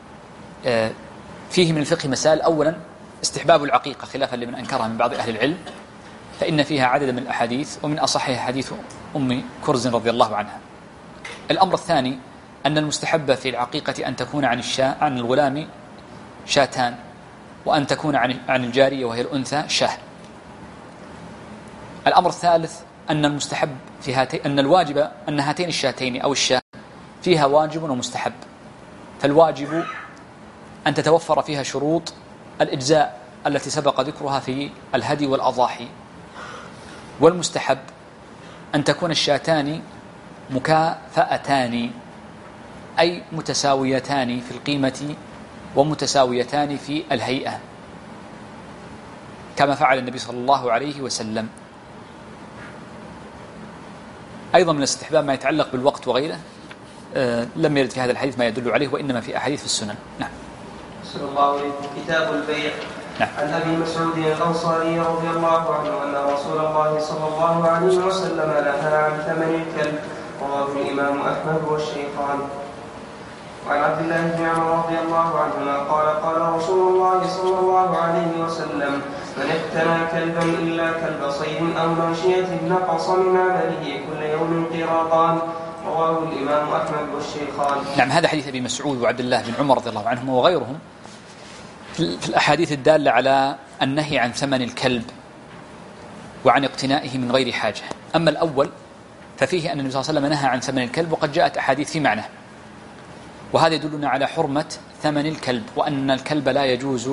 S1: فيه من الفقه مسائل. أولا استحباب العقيقة خلافا لمن أنكرها من بعض أهل العلم، فإن فيها عدد من الأحاديث، ومن أصحها حديث أم كرز رضي الله عنها. الأمر الثاني أن المستحب في العقيقة أن تكون عن الغلام شاتان، وأن تكون عن الجارية وهي الأنثى شاه. الأمر الثالث أن المستحب في أن الواجب أن هاتين الشاتين أو الشاه فيها واجب ومستحب. فالواجب أن تتوفر فيها شروط الإجزاء التي سبق ذكرها في الهدي والأضاحي، والمستحب أن تكون الشاتان مكافأتان، أي متساويتان في القيمة ومتساويتان في الهيئة، كما فعل النبي صلى الله عليه وسلم. أيضا من الاستحباب ما يتعلق بالوقت وغيره، لم يرد في هذا الحديث ما يدل عليه، وإنما في أحاديث في السنن. نعم.
S2: صلى الله عليه وسلم. كتاب البيع.
S1: نعم.
S2: عن أبي مسعود الأنصاري رضي الله عنه أن رسول الله صلى الله عليه وسلم نهى عن ثمن الكلب. رواه الإمام أحمد والشيخان. وعن عبد الله بن عمر رضي الله عنهما قال رسول الله صلى الله عليه وسلم: من اقتنى كلبا إلا كلب صيد أو ماشية نقص من عمله كل يوم قراطان. رواه الإمام أحمد والشيخان.
S1: نعم، هذا حديث أبي مسعود وعبد الله بن عمر رضي الله عنهم وغيرهم في الأحاديث الدالة على النهي عن ثمن الكلب وعن اقتنائه من غير حاجة. أما الأول ففيه أن النبي صلى الله عليه وسلم نهى عن ثمن الكلب، وقد جاءت أحاديث في معناه، وهذا يدلنا على حرمة ثمن الكلب، وأن الكلب لا يجوز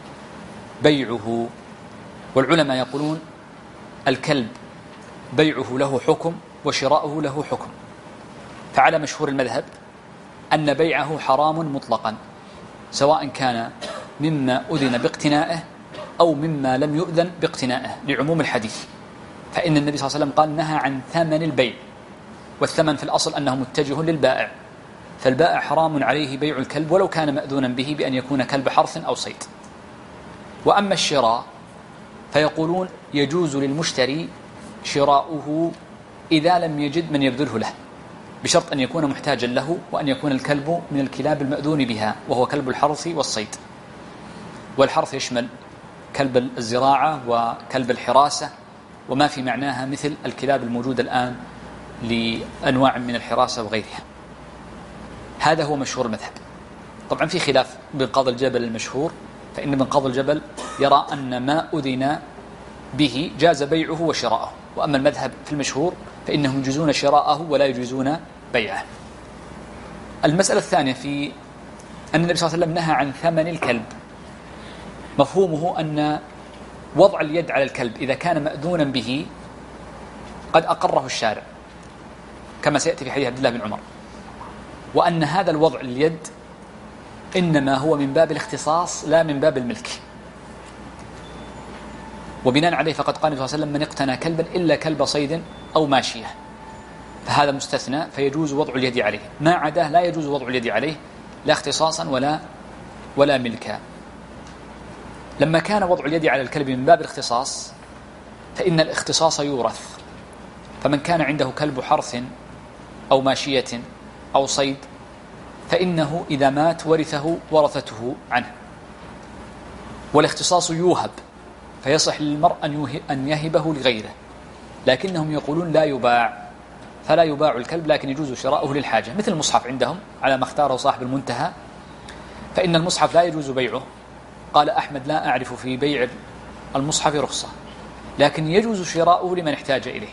S1: بيعه. والعلماء يقولون الكلب بيعه له حكم وشراؤه له حكم، فعلى مشهور المذهب أن بيعه حرام مطلقا، سواء كان مما أذن باقتنائه أو مما لم يؤذن باقتنائه، لعموم الحديث. فإن النبي صلى الله عليه وسلم قال نهى عن ثمن البيع، والثمن في الأصل أنه متجه للبائع، فالبائع حرام عليه بيع الكلب ولو كان مأذونا به بأن يكون كلب حرث أو صيد. وأما الشراء فيقولون يجوز للمشتري شراؤه إذا لم يجد من يبذله له، بشرط أن يكون محتاجا له، وأن يكون الكلب من الكلاب المأذون بها، وهو كلب الحرث والصيد. والحرث يشمل كلب الزراعة وكلب الحراسة وما في معناها مثل الكلاب الموجودة الآن لأنواع من الحراسة وغيرها. هذا هو مشهور المذهب. طبعا في خلاف بن قاضي الجبل المشهور، فإن ابن قاضي الجبل يرى أن ما أذن به جاز بيعه وشراءه، وأما المذهب في المشهور فإنهم يجوزون شراءه ولا يجوزون بيعه. المسألة الثانية في أن النبي صلى الله عليه وسلم نهى عن ثمن الكلب، مفهومه أن وضع اليد على الكلب إذا كان مأذونا به قد أقره الشارع، كما سيأتي في حديث عبد الله بن عمر، وأن هذا الوضع اليد إنما هو من باب الاختصاص لا من باب الملك. وبناء عليه فقد قال النبي صلى الله عليه وسلم: من اقتنى كلبا إلا كلب صيد أو ماشية، فهذا مستثنى، فيجوز وضع اليد عليه. ما عداه لا يجوز وضع اليد عليه، لا اختصاصا ولا ملكا. لما كان وضع اليد على الكلب من باب الاختصاص فإن الاختصاص يورث، فمن كان عنده كلب حرث أو ماشية أو صيد فإنه إذا مات ورثه ورثته عنه. والاختصاص يوهب، فيصح للمرء أن يهبه لغيره، لكنهم يقولون لا يباع، فلا يباع الكلب، لكن يجوز شراؤه للحاجة. مثل المصحف عندهم على ما اختاره صاحب المنتهى، فإن المصحف لا يجوز بيعه. قال أحمد: لا أعرف في بيع المصحف رخصة، لكن يجوز شراؤه لمن احتاج إليه.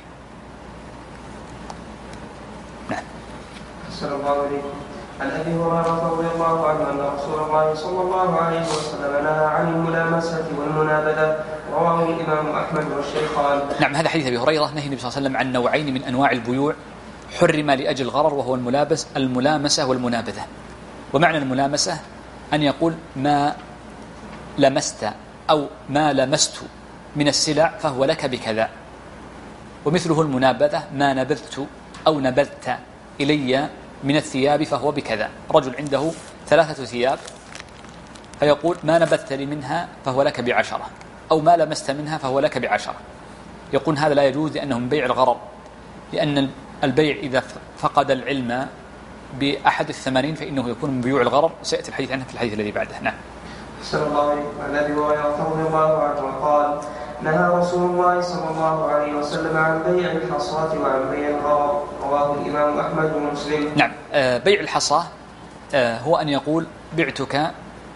S1: نعم.
S2: السلام عليكم. عن أبي هريرة رضي الله عنه أن رسول الله صلى الله عليه وسلم نهى عن الملامسة والمنابذة. رواه الإمام أحمد والشيخان.
S1: نعم، هذا حديث أبي هريرة. نهي النبي صلى الله عليه وسلم عن نوعين من أنواع البيوع حرم لأجل الغرر، وهو الملامسة والمنابذة. ومعنى الملامسة أن يقول: ما لمست أو ما لمست من السلع فهو لك بكذا. ومثله المنابذة: ما نبذت أو نبذت إلي من الثياب فهو بكذا. رجل عنده 3 ثياب فيقول: ما نبذت لي منها فهو لك ب10، أو ما لمست منها فهو لك ب10. يقول هذا لا يجوز لأنه من بيع الغرر، لأن البيع إذا فقد العلم بأحد الثمانين فإنه يكون من بيوع الغرر، سيأتي الحديث عنه في الحديث الذي بعده. نعم.
S2: صلى الله عليه وسلم. عن أبي هريرة رضي الله عنه قال: نهى رسول الله صلى الله عليه وسلم عن بيع الحصاة وعن بيع الغرر. رواه الإمام أحمد ومسلم.
S1: نعم. بيع الحصاة هو أن يقول: بعتك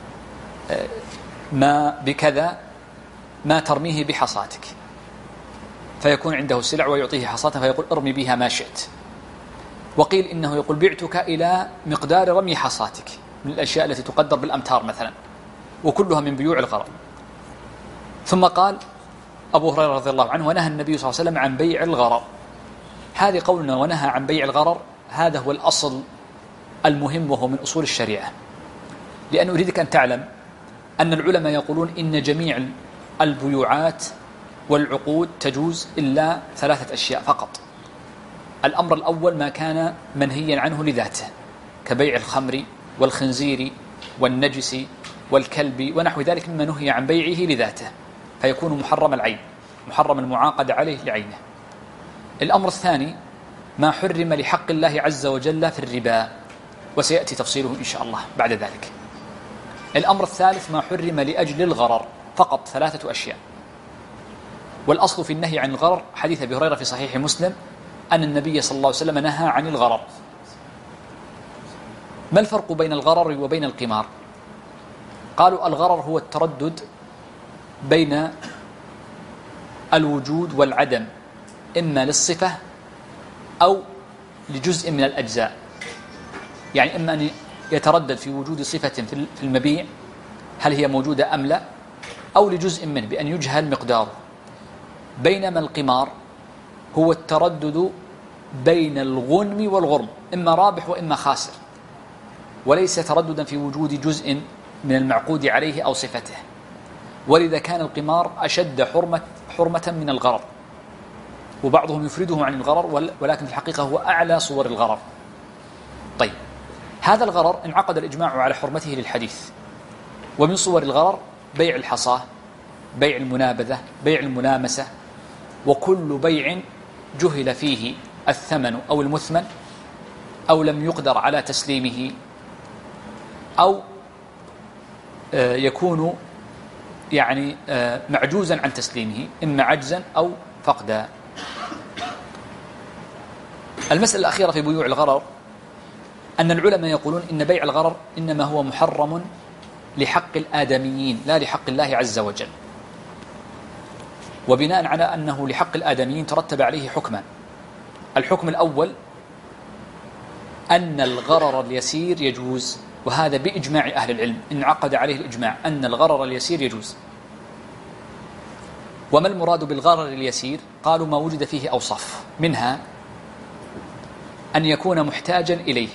S1: ما بكذا ما ترميه بحصاتك، فيكون عنده سلع ويعطيه حصاة فيقول: ارمي بها ما شئت. وقيل إنه يقول: بعتك إلى مقدار رمي حصاتك، من الأشياء التي تقدر بالأمتار مثلا، وكلها من بيوع الغرر. ثم قال أبو هريرة رضي الله عنه: ونهى النبي صلى الله عليه وسلم عن بيع الغرر. هذه قولنا ونهى عن بيع الغرر، هذا هو الأصل المهم وهو من أصول الشريعة، لأن أريدك أن تعلم أن العلماء يقولون إن جميع البيوعات والعقود تجوز إلا 3 أشياء فقط. الأمر الأول ما كان منهيا عنه لذاته، كبيع الخمر والخنزير والنجس والكلب ونحو ذلك مما نهي عن بيعه لذاته، فيكون محرم العين، محرم المعاقد عليه لعينه. الأمر الثاني ما حرم لحق الله عز وجل في الربا، وسيأتي تفصيله إن شاء الله بعد ذلك. الأمر الثالث ما حرم لأجل الغرر فقط 3 أشياء. والأصل في النهي عن الغرر حديث أبي هريرة في صحيح مسلم أن النبي صلى الله عليه وسلم نهى عن الغرر. ما الفرق بين الغرر وبين القمار؟ قالوا الغرر هو التردد بين الوجود والعدم، إما للصفة أو لجزء من الأجزاء. يعني إما أن يتردد في وجود صفة في المبيع هل هي موجودة أم لا، أو لجزء منه بأن يجهل مقداره. بينما القمار هو التردد بين الغنم والغرم، إما رابح وإما خاسر، وليس ترددا في وجود جزء من المعقود عليه أو صفته. ولذا كان القمار أشد حرمة من الغرر، وبعضهم يفرده عن الغرر، ولكن في الحقيقة هو أعلى صور الغرر. طيب، هذا الغرر انعقد الإجماع على حرمته للحديث. ومن صور الغرر بيع الحصاة، بيع المنابذة، بيع الملامسة، وكل بيع جهل فيه الثمن أو المثمن، أو لم يقدر على تسليمه، أو يكون يعني معجوزا عن تسليمه، إما عجزا أو فقدا. المسألة الأخيرة في بيوع الغرر أن العلماء يقولون إن بيع الغرر إنما هو محرم لحق الآدميين لا لحق الله عز وجل. وبناء على أنه لحق الآدميين ترتب عليه حكمان. الحكم الأول أن الغرر اليسير يجوز، وهذا بإجماع أهل العلم، انعقد عليه الإجماع أن الغرر اليسير يجوز. وما المراد بالغرر اليسير؟ قالوا ما وجد فيه أوصاف، منها أن يكون محتاجا إليه،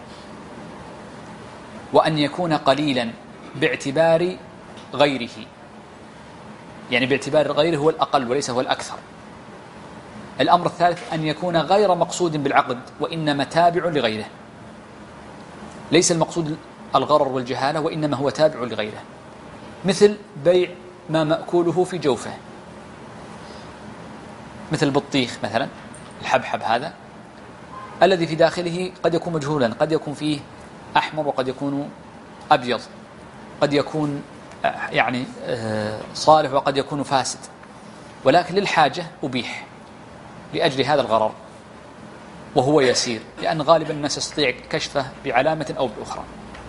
S1: وأن يكون قليلا باعتبار غيره، يعني باعتبار غيره هو الأقل وليس هو الأكثر. الأمر الثالث أن يكون غير مقصود بالعقد، وإنما تابع لغيره، ليس المقصود الغرر والجهالة، وإنما هو تابع لغيره، مثل بيع ما مأكوله في جوفه، مثل البطيخ مثلا، الحبحب هذا الذي في داخله قد يكون مجهولا، قد يكون فيه أحمر وقد يكون أبيض، قد يكون يعني صالح وقد يكون فاسد، ولكن للحاجة أبيح لأجل هذا الغرر، وهو يسير، لأن غالبا الناس يستطيع كشفه بعلامة أو بأخرى.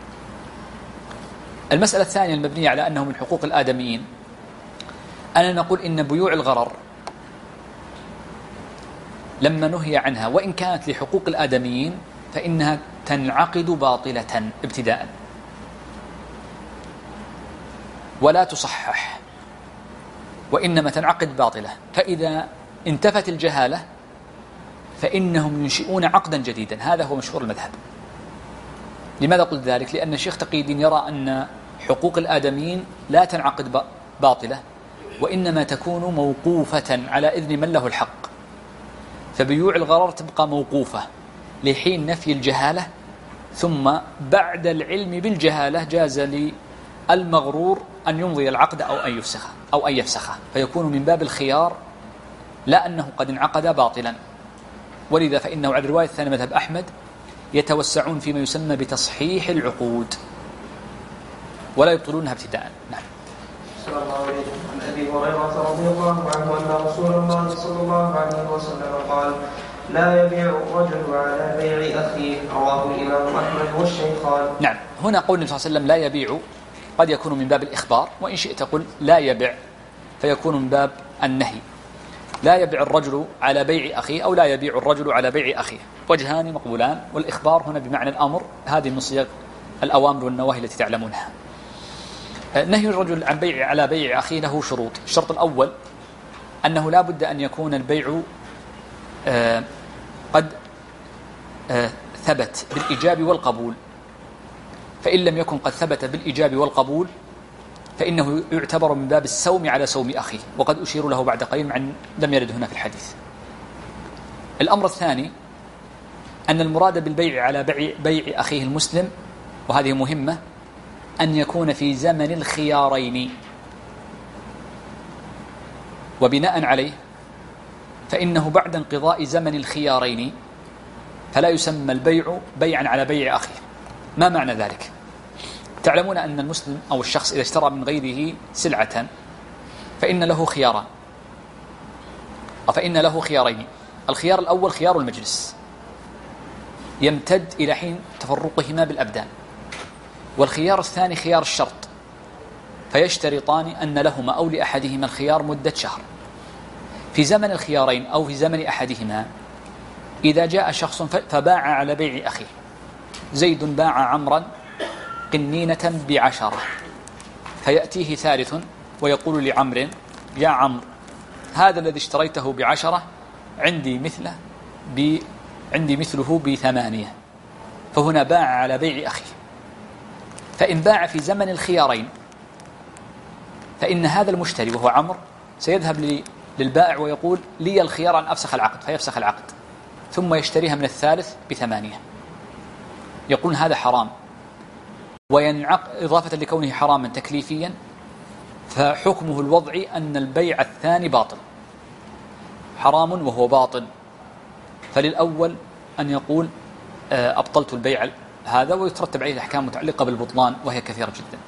S1: المسألة الثانية المبنية على أنه من حقوق الآدميين، أنا نقول إن بيوع الغرر لما نهي عنها وإن كانت لحقوق الآدميين فإنها تنعقد باطلة ابتداء ولا تصحح، وإنما تنعقد باطلة. فإذا انتفت الجهالة فإنهم ينشئون عقدا جديدا، هذا هو مشهور المذهب. لماذا قلت ذلك؟ لأن الشيخ تقي الدين يرى أن حقوق الآدميين لا تنعقد باطلة، وإنما تكون موقوفة على إذن من له الحق، فبيوع الغرر تبقى موقوفة لحين نفي الجهالة، ثم بعد العلم بالجهالة جاز للمغرور أن يمضي العقد أو أن يفسخه، فيكون من باب الخيار لا أنه قد انعقد باطلا. ولذا فإنه على الرواية الثانية مذهب أحمد يتوسعون فيما يسمى بتصحيح العقود ولا يبطلونها ابتداء. نعم.
S2: صلى الله عليه وسلم. عن أبي هريرة رضي الله عنه أن رسول الله صلى الله عليه وسلم قال: لا يبيع الرجل على بيع أخيه. رواه الإمام أحمد والشيخان.
S1: نعم. هنا قول النبي صلى الله عليه وسلم لا يبيع قد يكون من باب الإخبار، وإن شئت قل لا يبيع فيكون من باب النهي. لا يبيع الرجل على بيع أخيه أو لا يبيع الرجل على بيع أخيه، وجهان مقبولان، والإخبار هنا بمعنى الأمر، هذه من صيغ الأوامر والنواهي التي تعلمونها. نهي الرجل عن بيع على بيع أخيه له شروط. الشرط الأول أنه لا بد أن يكون البيع قد ثبت بالإيجاب والقبول، فإن لم يكن قد ثبت بالإيجاب والقبول فإنه يعتبر من باب السوم على سوم أخيه، وقد أشير له بعد قليل مع لم يرد هنا في الحديث. الأمر الثاني أن المراد بالبيع على بيع أخيه المسلم، وهذه مهمة، أن يكون في زمن الخيارين، وبناء عليه فإنه بعد انقضاء زمن الخيارين فلا يسمى البيع بيعا على بيع أخيه، ما معنى ذلك؟ تعلمون أن المسلم أو الشخص إذا اشترى من غيره سلعة فإن له خياران، فإن له خيارين. الخيار الأول خيار المجلس يمتد إلى حين تفرقهما بالأبدان، والخيار الثاني خيار الشرط، فيشترطان أن لهما أو لأحدهما الخيار مدة شهر. في زمن الخيارين أو في زمن أحدهما إذا جاء شخص فباع على بيع أخيه، زيد باع عمرا قنينة ب10، فيأتيه ثالث ويقول لعمر: يا عمرو، هذا الذي اشتريته ب10 عندي مثله ب8، فهنا باع على بيع أخيه. فإن باع في زمن الخيارين فإن هذا المشتري وهو عمرو سيذهب للبائع ويقول: لي الخيار أن أفسخ العقد، فيفسخ العقد، ثم يشتريها من الثالث ب8. يقول هذا حرام، إضافة لكونه حراما تكليفيا، فحكمه الوضعي أن البيع الثاني باطل، حرام وهو باطل. فللأول أن يقول أبطلت البيع هذا، ويترتب عليه الأحكام متعلقة بالبطلان وهي كثيرة جدا.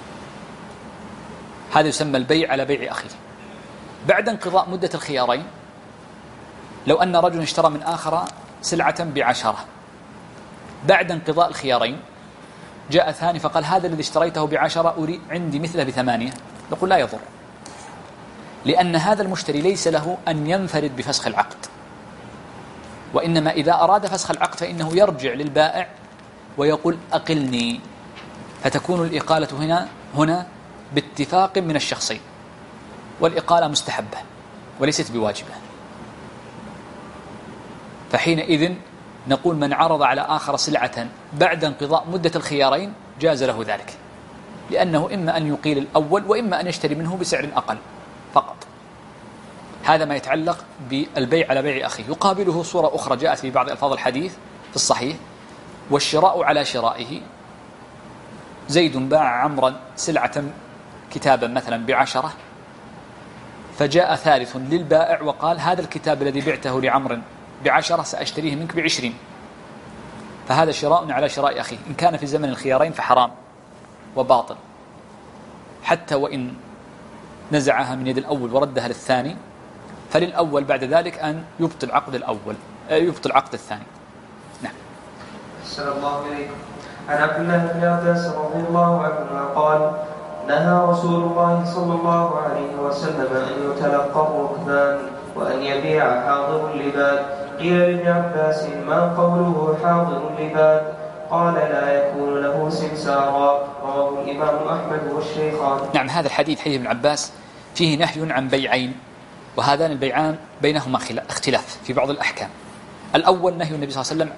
S1: هذا يسمى البيع على بيع أخيه. بعد انقضاء مدة الخيارين، لو أن رجل اشترى من آخر سلعة ب10، بعد انقضاء الخيارين جاء ثاني فقال: هذا الذي اشتريته ب10 أريد عندي مثله ب8، يقول: لا يضر، لأن هذا المشتري ليس له أن ينفرد بفسخ العقد، وإنما إذا أراد فسخ العقد فإنه يرجع للبائع ويقول: أقلني، فتكون الإقالة هنا باتفاق من الشخصين، والإقالة مستحبة وليست بواجبة. فحينئذ نقول من عرض على آخر سلعة بعد انقضاء مدة الخيارين جاز له ذلك، لأنه إما أن يقيل الأول وإما أن يشتري منه بسعر أقل فقط. هذا ما يتعلق بالبيع على بيع أخيه. يقابله صورة أخرى جاءت في بعض ألفاظ الحديث في الصحيح: والشراء على شرائه. زيد باع عمرا سلعة كتابا مثلا ب10، فجاء ثالث للبائع وقال: هذا الكتاب الذي بعته لعمر ب10 سأشتريه منك ب20، فهذا شراء على شراء أخيه. إن كان في زمن الخيارين فحرام وباطل، حتى وإن نزعها من يد الأول وردها للثاني، فللأول بعد ذلك أن يبطل عقد الأول، يبطل عقد الثاني. نعم.
S2: أحسن الله إليكم. عن عبد الله بن عباس رضي الله عنهما قال: نهى رسول الله صلى الله عليه وسلم أن يتلقى الركبان وأن يبيع حاضر اللباد. قيل لابن عباس: ما قوله حاضر اللباد؟ قال: لا يكون له سمسارا. رواه الإمام أحمد والشيخان.
S1: نعم، هذا الحديث حديث ابن عباس فيه نهي عن بيعين، وهذان البيعان بينهما اختلاف في بعض الأحكام. الأول نهي النبي صلى الله عليه وسلم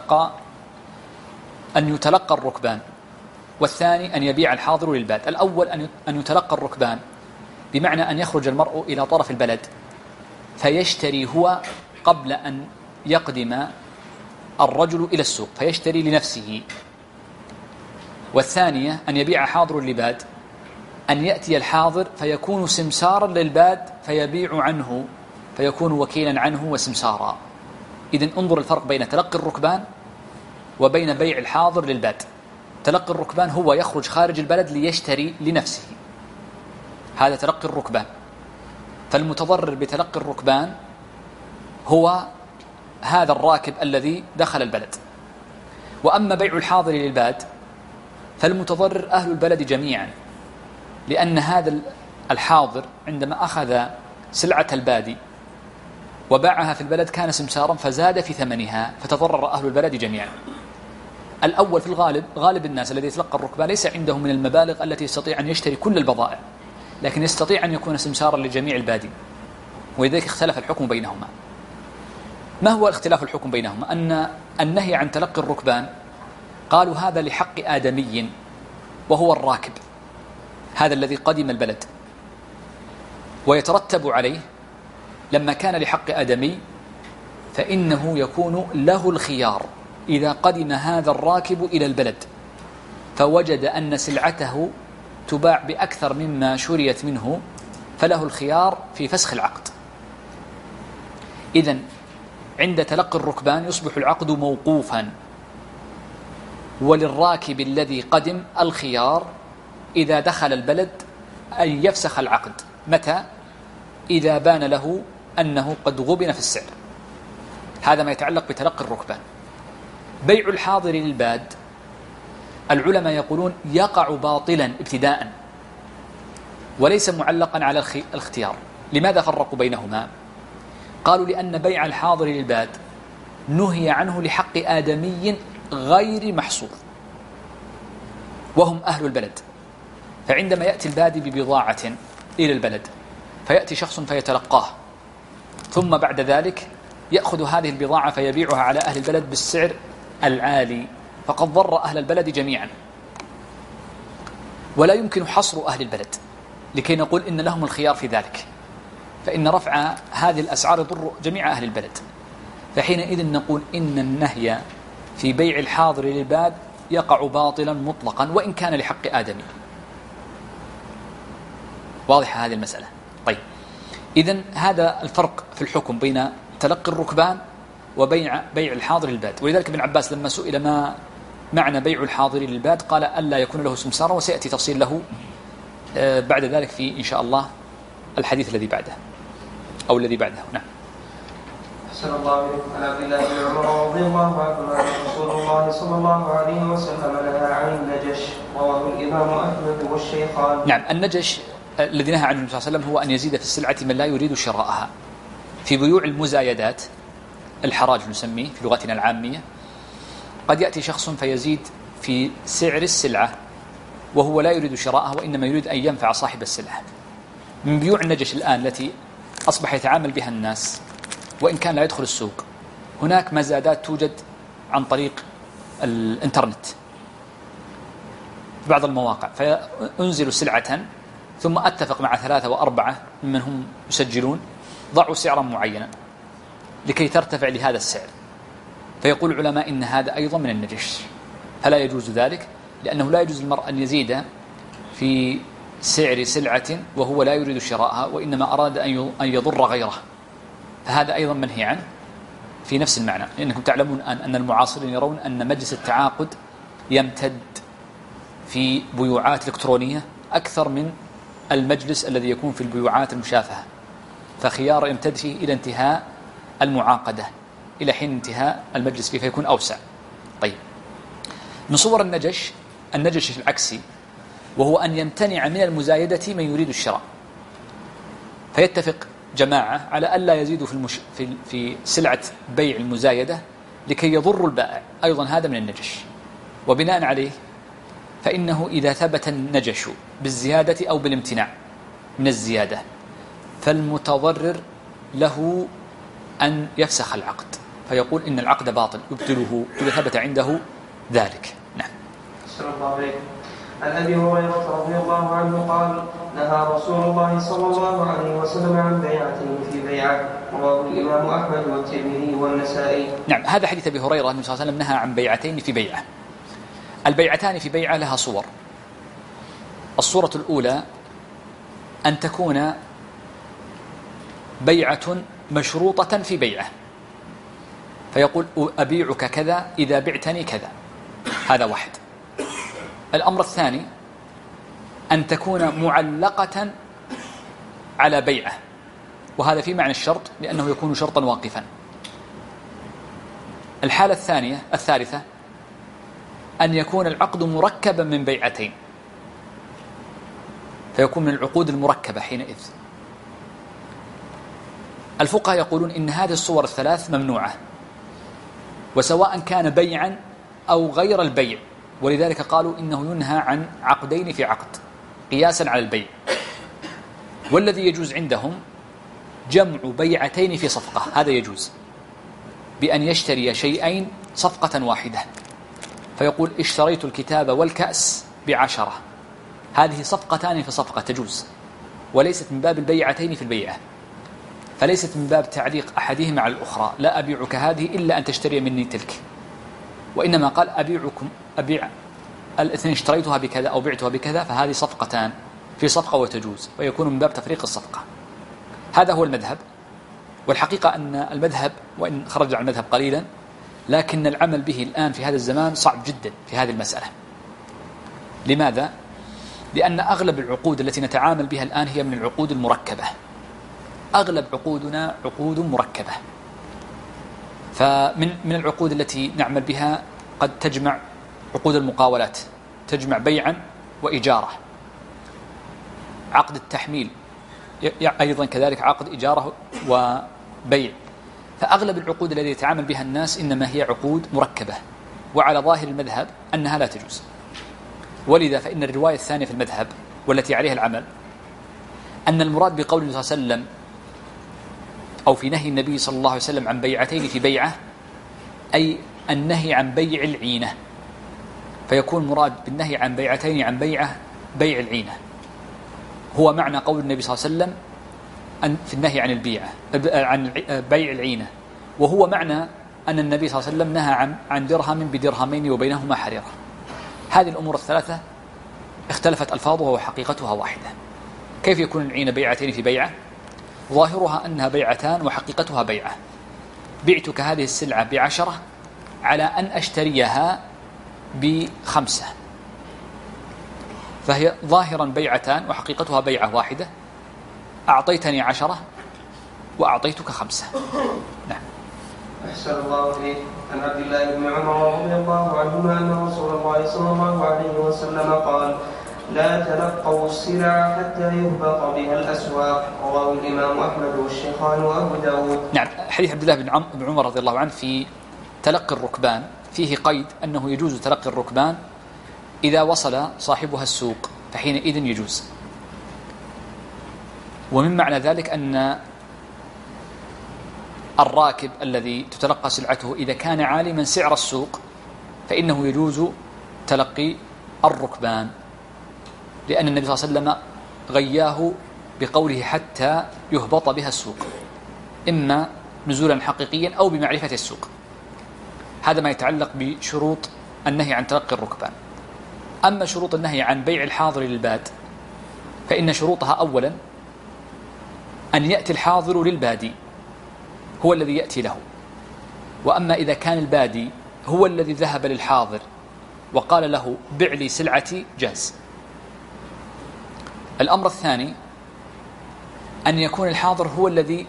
S1: أن يتلقى الركبان، والثاني أن يبيع الحاضر للباد. الأول أن يتلقى الركبان بمعنى أن يخرج المرء إلى طرف البلد فيشتري هو قبل أن يقدم الرجل إلى السوق، فيشتري لنفسه. والثانية أن يبيع حاضر اللباد، أن يأتي الحاضر فيكون سمسارا للباد فيبيع عنه، فيكون وكيلا عنه وسمسارا. إذن انظر الفرق بين تلقي الركبان وبين بيع الحاضر للباد. تلقي الركبان هو يخرج خارج البلد ليشتري لنفسه، هذا تلقي الركبان، فالمتضرر بتلقي الركبان هو هذا الراكب الذي دخل البلد. وأما بيع الحاضر للباد فالمتضرر أهل البلد جميعا، لأن هذا الحاضر عندما أخذ سلعة البادي وباعها في البلد كان سمسارا فزاد في ثمنها، فتضرر أهل البلد جميعا. الأول في الغالب، غالب الناس الذي يتلقى الركبان ليس عنده من المبالغ التي يستطيع أن يشتري كل البضائع، لكن يستطيع أن يكون سمسارا لجميع البادي، ولذلك اختلف الحكم بينهما. ما هو اختلاف الحكم بينهما؟ أن النهي عن تلقي الركبان قالوا هذا لحق آدمي وهو الراكب، هذا الذي قدم البلد، ويترتب عليه لما كان لحق آدمي فإنه يكون له الخيار إذا قدم هذا الراكب إلى البلد فوجد أن سلعته تباع بأكثر مما شريت منه، فله الخيار في فسخ العقد. إذن عند تلقي الركبان يصبح العقد موقوفا، وللراكب الذي قدم الخيار إذا دخل البلد أن يفسخ العقد. متى؟ إذا بان له أنه قد غبن في السعر. هذا ما يتعلق بتلقي الركبان. بيع الحاضر للباد العلماء يقولون يقع باطلا ابتداء وليس معلقا على الاختيار. لماذا فرقوا بينهما؟ قالوا لأن بيع الحاضر للباد نهي عنه لحق آدمي غير محصور وهم أهل البلد. فعندما يأتي البادي ببضاعة إلى البلد فيأتي شخص فيتلقاه ثم بعد ذلك يأخذ هذه البضاعة فيبيعها على أهل البلد بالسعر العالي، فقد ضر أهل البلد جميعا. ولا يمكن حصر أهل البلد لكي نقول إن لهم الخيار في ذلك، فإن رفع هذه الأسعار يضر جميع أهل البلد. فحينئذ نقول إن النهي في بيع الحاضر للباد يقع باطلا مطلقا وإن كان لحق آدمي. واضحة هذه المسألة؟ طيب، إذن هذا الفرق في الحكم بين تلقي الركبان وبيع الحاضر للباد. ولذلك ابن عباس لما سئل ما معنى بيع الحاضر للباد قال ألا يكون له سمسارا، وسيأتي تفصيل له بعد ذلك في إن شاء الله الحديث الذي بعده أو الذي بعده. نعم.
S2: أحسن الله إليكم. عن عبد الله بن عمر رضي الله عنهما أن رسول الله صلى الله عليه وسلم نهى عن النجش، رواه الإمام أحمد والشيخان.
S1: نعم، النجش الذي نهى عنه النبي صلى الله عليه وسلم هو أن يزيد في السلعة من لا يريد شراءها. في بيوع المزايدات الحراج نسميه في لغتنا العامية، قد يأتي شخص فيزيد في سعر السلعة وهو لا يريد شراءها وإنما يريد أن ينفع صاحب السلعة. من بيوع النجش الآن التي أصبح يتعامل بها الناس وإن كان لا يدخل السوق، هناك مزادات توجد عن طريق الإنترنت في بعض المواقع، فأنزل سلعة ثم أتفق مع 3 و4 ممن هم يسجلون ضعوا سعرا معينا لكي ترتفع لهذا السعر، فيقول العلماء إن هذا أيضا من النجش، فلا يجوز ذلك، لأنه لا يجوز المرء أن يزيد في سعر سلعة وهو لا يريد شراءها وإنما أراد أن يضر غيره، فهذا أيضا منهي عنه في نفس المعنى. لأنكم تعلمون أن المعاصرين يرون أن مجلس التعاقد يمتد في بيوعات إلكترونية أكثر من المجلس الذي يكون في البيوعات المشافهة، فخيار يمتد فيه إلى انتهاء المعاقدة إلى حين انتهاء المجلس فيه فيكون أوسع. طيب، من صور النجش العكسي، وهو أن يمتنع من المزايدة من يريد الشراء، فيتفق جماعة على ألا يزيدوا في سلعة بيع المزايدة لكي يضروا البائع، أيضا هذا من النجش. وبناء عليه فإنه إذا ثبت النجش بالزيادة أو بالامتناع من الزيادة فالمتضرر له أن يفسخ العقد، فيقول إن العقد باطل يبطله إذا ثبت عنده ذلك. نعم.
S2: السلام عليكم. عن أبي هريرة رضي الله عنه قال نهى رسول الله صلى الله عليه وسلم عن بيعتين في بيعة، رواه الإمام أحمد والترمذي والنسائي.
S1: نعم، هذا حديث أبي هريرة النبي صلى الله عليه وسلم نهى عن بيعتين في بيعة. البيعتان في بيعة لها صور. الصورة الأولى أن تكون بيعة مشروطة في بيعة، فيقول أبيعك كذا إذا بعتني كذا، هذا واحد. الأمر الثاني أن تكون معلقة على بيعة، وهذا في معنى الشرط لأنه يكون شرطا واقفا. الحالة الثالثة أن يكون العقد مركبا من بيعتين، فيكون من العقود المركبة حينئذ. الفقهاء يقولون إن هذه الصور الثلاث ممنوعة، وسواء كان بيعا أو غير البيع، ولذلك قالوا إنه ينهى عن عقدين في عقد قياسا على البيع. والذي يجوز عندهم جمع بيعتين في صفقة، هذا يجوز بأن يشتري شيئين صفقة واحدة، فيقول اشتريت الكتاب والكأس ب10، هذه صفقتان في صفقة تجوز، وليست من باب البيعتين في البيعة، فليست من باب تعليق أحدهما على الأخرى، لا أبيعك هذه إلا أن تشتري مني تلك، وإنما قال أبيع الاثنين اشتريتها بكذا أو بعتها بكذا، فهذه صفقتان في صفقة وتجوز، ويكون من باب تفريق الصفقة. هذا هو المذهب. والحقيقة أن المذهب وإن خرج عن المذهب قليلا لكن العمل به الآن في هذا الزمان صعب جدا في هذه المسألة. لماذا؟ لأن أغلب العقود التي نتعامل بها الآن هي من العقود المركبة. أغلب عقودنا عقود مركبة. فمن العقود التي نعمل بها قد تجمع عقود المقاولات، تجمع بيعا وإجارة. عقد التحميل أيضا كذلك عقد إجارة وبيع. فأغلب العقود التي يتعامل بها الناس إنما هي عقود مركبة، وعلى ظاهر المذهب أنها لا تجوز. ولذا فإن الرواية الثانية في المذهب والتي عليها العمل أن المراد بقول النبي صلى الله عليه وسلم أو في نهي النبي صلى الله عليه وسلم عن بيعتين في بيعة أي النهي عن بيع العينة، فيكون مراد بالنهي عن بيعتين عن بيع العينة هو معنى قول النبي صلى الله عليه وسلم في النهي عن البيعة عن بيع العينة، وهو معنى أن النبي صلى الله عليه وسلم نهى عن درهم بدرهمين وبينهما حريرة. هذه الأمور الثلاثة اختلفت ألفاظها وحقيقتها واحدة. كيف يكون العينة بيعتين في بيعة؟ ظاهرها أنها بيعتان وحقيقتها بيعة. بعتك هذه السلعة ب10 على أن أشتريها ب5، فهي ظاهرا بيعتان وحقيقتها بيعة واحدة. أعطيتني 10 وأعطيتك 5. نعم.
S2: أحسن الله إليك. عن عبد الله بن عمر رضي الله عنهما أن رسول الله صلى الله عليه وسلم قال: لا تلقوا السلع حتى يهبط بها الأسواق. رواه الإمام أحمد والشيخان وأبو داود.
S1: نعم. حديث عبد الله بن عمر رضي الله عنه في تلقي الركبان فيه قيد أنه يجوز تلقي الركبان إذا وصل صاحبها السوق، فحينئذ يجوز. ومن معنى ذلك أن الراكب الذي تتلقى سلعته إذا كان عالما سعر السوق فإنه يجوز تلقي الركبان، لأن النبي صلى الله عليه وسلم غياه بقوله حتى يهبط بها السوق، إما نزولا حقيقيا أو بمعرفة السوق. هذا ما يتعلق بشروط النهي عن تلقي الركبان. أما شروط النهي عن بيع الحاضر للباد فإن شروطها أولا أن يأتي الحاضر للبادي، هو الذي يأتي له. وأما إذا كان البادي هو الذي ذهب للحاضر وقال له بع لي سلعتي جاز. الأمر الثاني أن يكون الحاضر هو الذي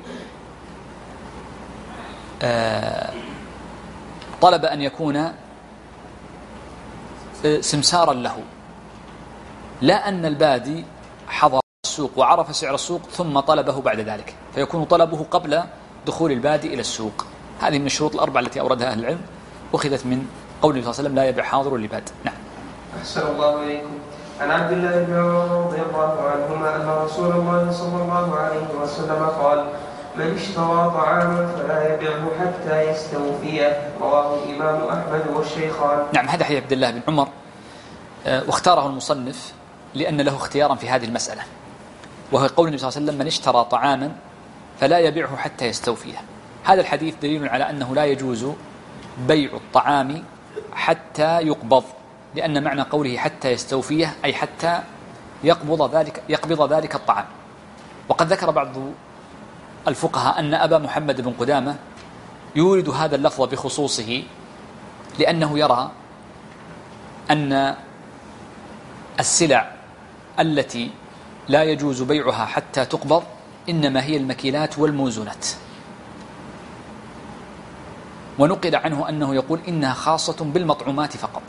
S1: طلب أن يكون سمسارا له، لا أن البادي حضر السوق وعرف سعر السوق ثم طلبه بعد ذلك، فيكون طلبه قبل دخول البادي إلى السوق. هذه من الشروط الأربعة التي أوردها أهل العلم، أخذت من قول النبي صلى الله عليه وسلم لا يبيع حاضر لباد. نعم.
S2: أحسن الله إليكم. عن عبد الله بن عمر رضي الله عنهما أن رسول الله صلى الله عليه وسلم قال: من اشترى طعاما فلا يبيعه حتى يستوفيه. رواه الإمام أحمد والشيخان.
S1: نعم. هذا حديث عبد الله بن عمر، واختاره المصنف لأن له اختيارا في هذه المسألة، وهو قول النبي صلى الله عليه وسلم: من اشترى طعاما فلا يبيعه حتى يستوفيه. هذا الحديث دليل على أنه لا يجوز بيع الطعام حتى يقبض، لأن معنى قوله حتى يستوفيه أي حتى يقبض ذلك الطعام. وقد ذكر بعض الفقهاء أن أبا محمد بن قدامة يورد هذا اللفظ بخصوصه، لأنه يرى أن السلع التي لا يجوز بيعها حتى تقبض إنما هي المكيلات والموزونات. ونقل عنه أنه يقول إنها خاصة بالمطعومات فقط.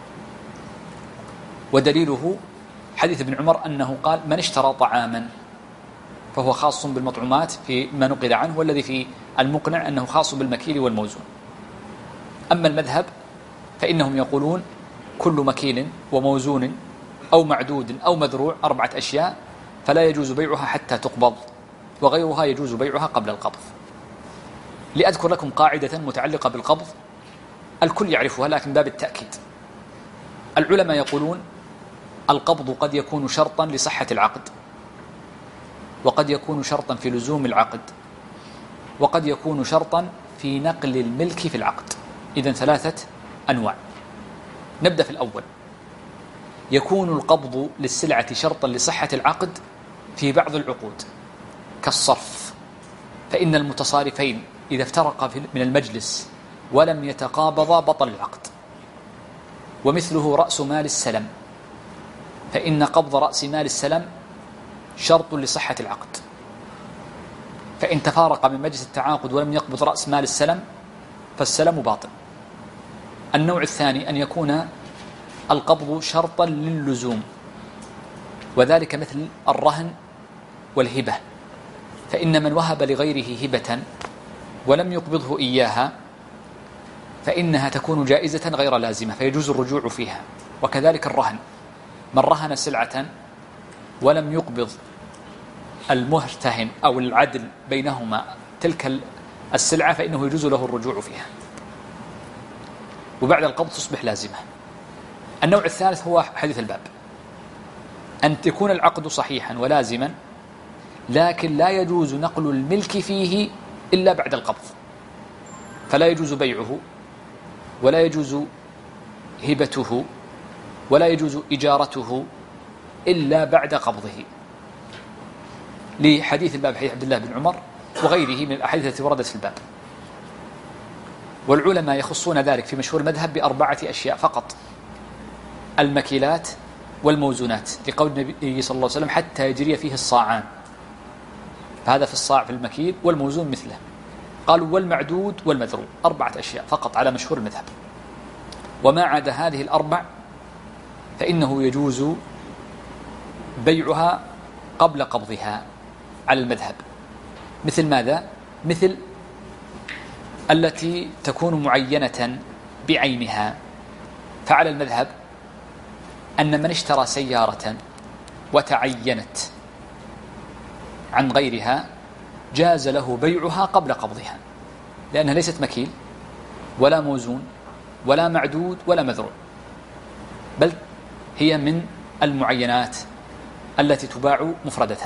S1: ودليله حديث ابن عمر أنه قال: من اشترى طعاما، فهو خاص بالمطعومات في ما نقل عنه، والذي في المقنع أنه خاص بالمكيل والموزون. أما المذهب فإنهم يقولون كل مكيل وموزون أو معدود أو مذروع 4 أشياء فلا يجوز بيعها حتى تقبض، وغيرها يجوز بيعها قبل القبض. لأذكر لكم قاعدة متعلقة بالقبض الكل يعرفها لكن باب التأكيد. العلماء يقولون القبض قد يكون شرطا لصحة العقد، وقد يكون شرطا في لزوم العقد، وقد يكون شرطا في نقل الملك في العقد. إذن 3 أنواع. نبدأ في الأول. يكون القبض للسلعة شرطا لصحة العقد في بعض العقود كالصرف، فإن المتصارفين إذا افترقا من المجلس ولم يتقابضا بطل العقد. ومثله رأس مال السلم، فإن قبض رأس مال السلم شرط لصحة العقد، فإن تفارق من مجلس التعاقد ولم يقبض رأس مال السلم فالسلم باطل. النوع الثاني أن يكون القبض شرطا للزوم، وذلك مثل الرهن والهبة، فإن من وهب لغيره هبة ولم يقبضه إياها فإنها تكون جائزة غير لازمة فيجوز الرجوع فيها. وكذلك الرهن، من رهن سلعة ولم يقبض المرتهن أو العدل بينهما تلك السلعة فإنه يجوز له الرجوع فيها، وبعد القبض تصبح لازمة. النوع الثالث هو حديث الباب، أن تكون العقد صحيحا ولازما لكن لا يجوز نقل الملك فيه إلا بعد القبض، فلا يجوز بيعه ولا يجوز هبته ولا يجوز إجارته إلا بعد قبضه، لحديث الباب حديث عبد الله بن عمر وغيره من الأحاديث التي وردت في الباب. والعلماء يخصون ذلك في مشهور المذهب بأربعة أشياء فقط: المكيلات والموزونات، لقول النبي صلى الله عليه وسلم حتى يجري فيه الصاعان، فهذا في الصاع في المكيل، والموزون مثله. قالوا والمعدود والمذروع، أربعة أشياء فقط على مشهور المذهب، وما عدا هذه الأربع فإنه يجوز بيعها قبل قبضها على المذهب. مثل ماذا؟ مثل التي تكون معينة بعينها، فعلى المذهب أن من اشترى سيارة وتعينت عن غيرها جاز له بيعها قبل قبضها، لأنها ليست مكيل ولا موزون ولا معدود ولا مذروع، بل هي من المعينات التي تباع مفردة.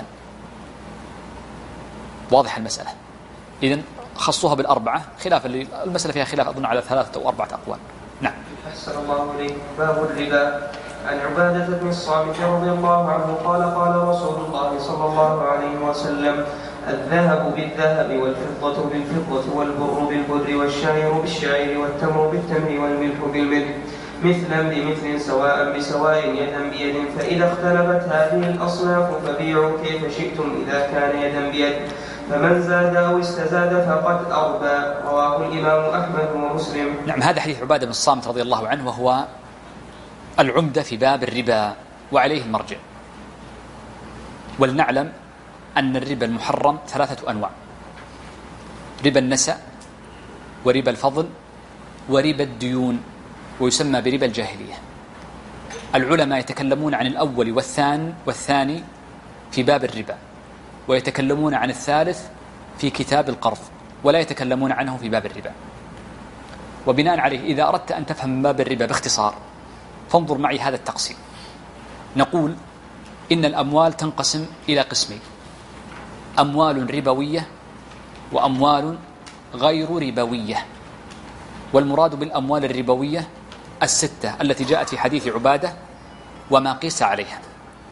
S1: واضح المسألة؟ إذن خصوها بالأربعة، خلاف المسألة فيها خلاف أظن على 3 أو 4 أقوال. نعم.
S2: أحسن الله إليك. باب الربا. عن عبادة بن الصامت رضي الله عنه قال قال رسول الله صلى الله عليه وسلم: الذهب بالذهب والفضة بالفضة والبر بالبر والشعير بالشعير والتمر بالتمر والملح بالملح مثلا بمثل سواء بسواء يدا بيد، فإذا اختلفت هذه الأصناف فبيعوا كيف شئتم إذا كان يدا بيد، فمن زاد أو استزاد فقد أربى. رواه الإمام أحمد ومسلم.
S1: نعم، هذا حديث عبادة بن الصامت رضي الله عنه، وهو العمدة في باب الربا وعليه المرجع. ولنعلم أن الربا المحرم 3 أنواع: ربا النسأ وربا الفضل وربا الديون، ويسمى بربا الجاهلية. العلماء يتكلمون عن الأول والثاني في باب الربا، ويتكلمون عن الثالث في كتاب القرض، ولا يتكلمون عنه في باب الربا. وبناء عليه إذا أردت أن تفهم باب الربا باختصار فانظر معي هذا التقسيم. نقول إن الأموال تنقسم إلى قسمين: أموال ربوية وأموال غير ربوية. والمراد بالأموال الربوية 6 التي جاءت في حديث عبادة وما قيس عليها.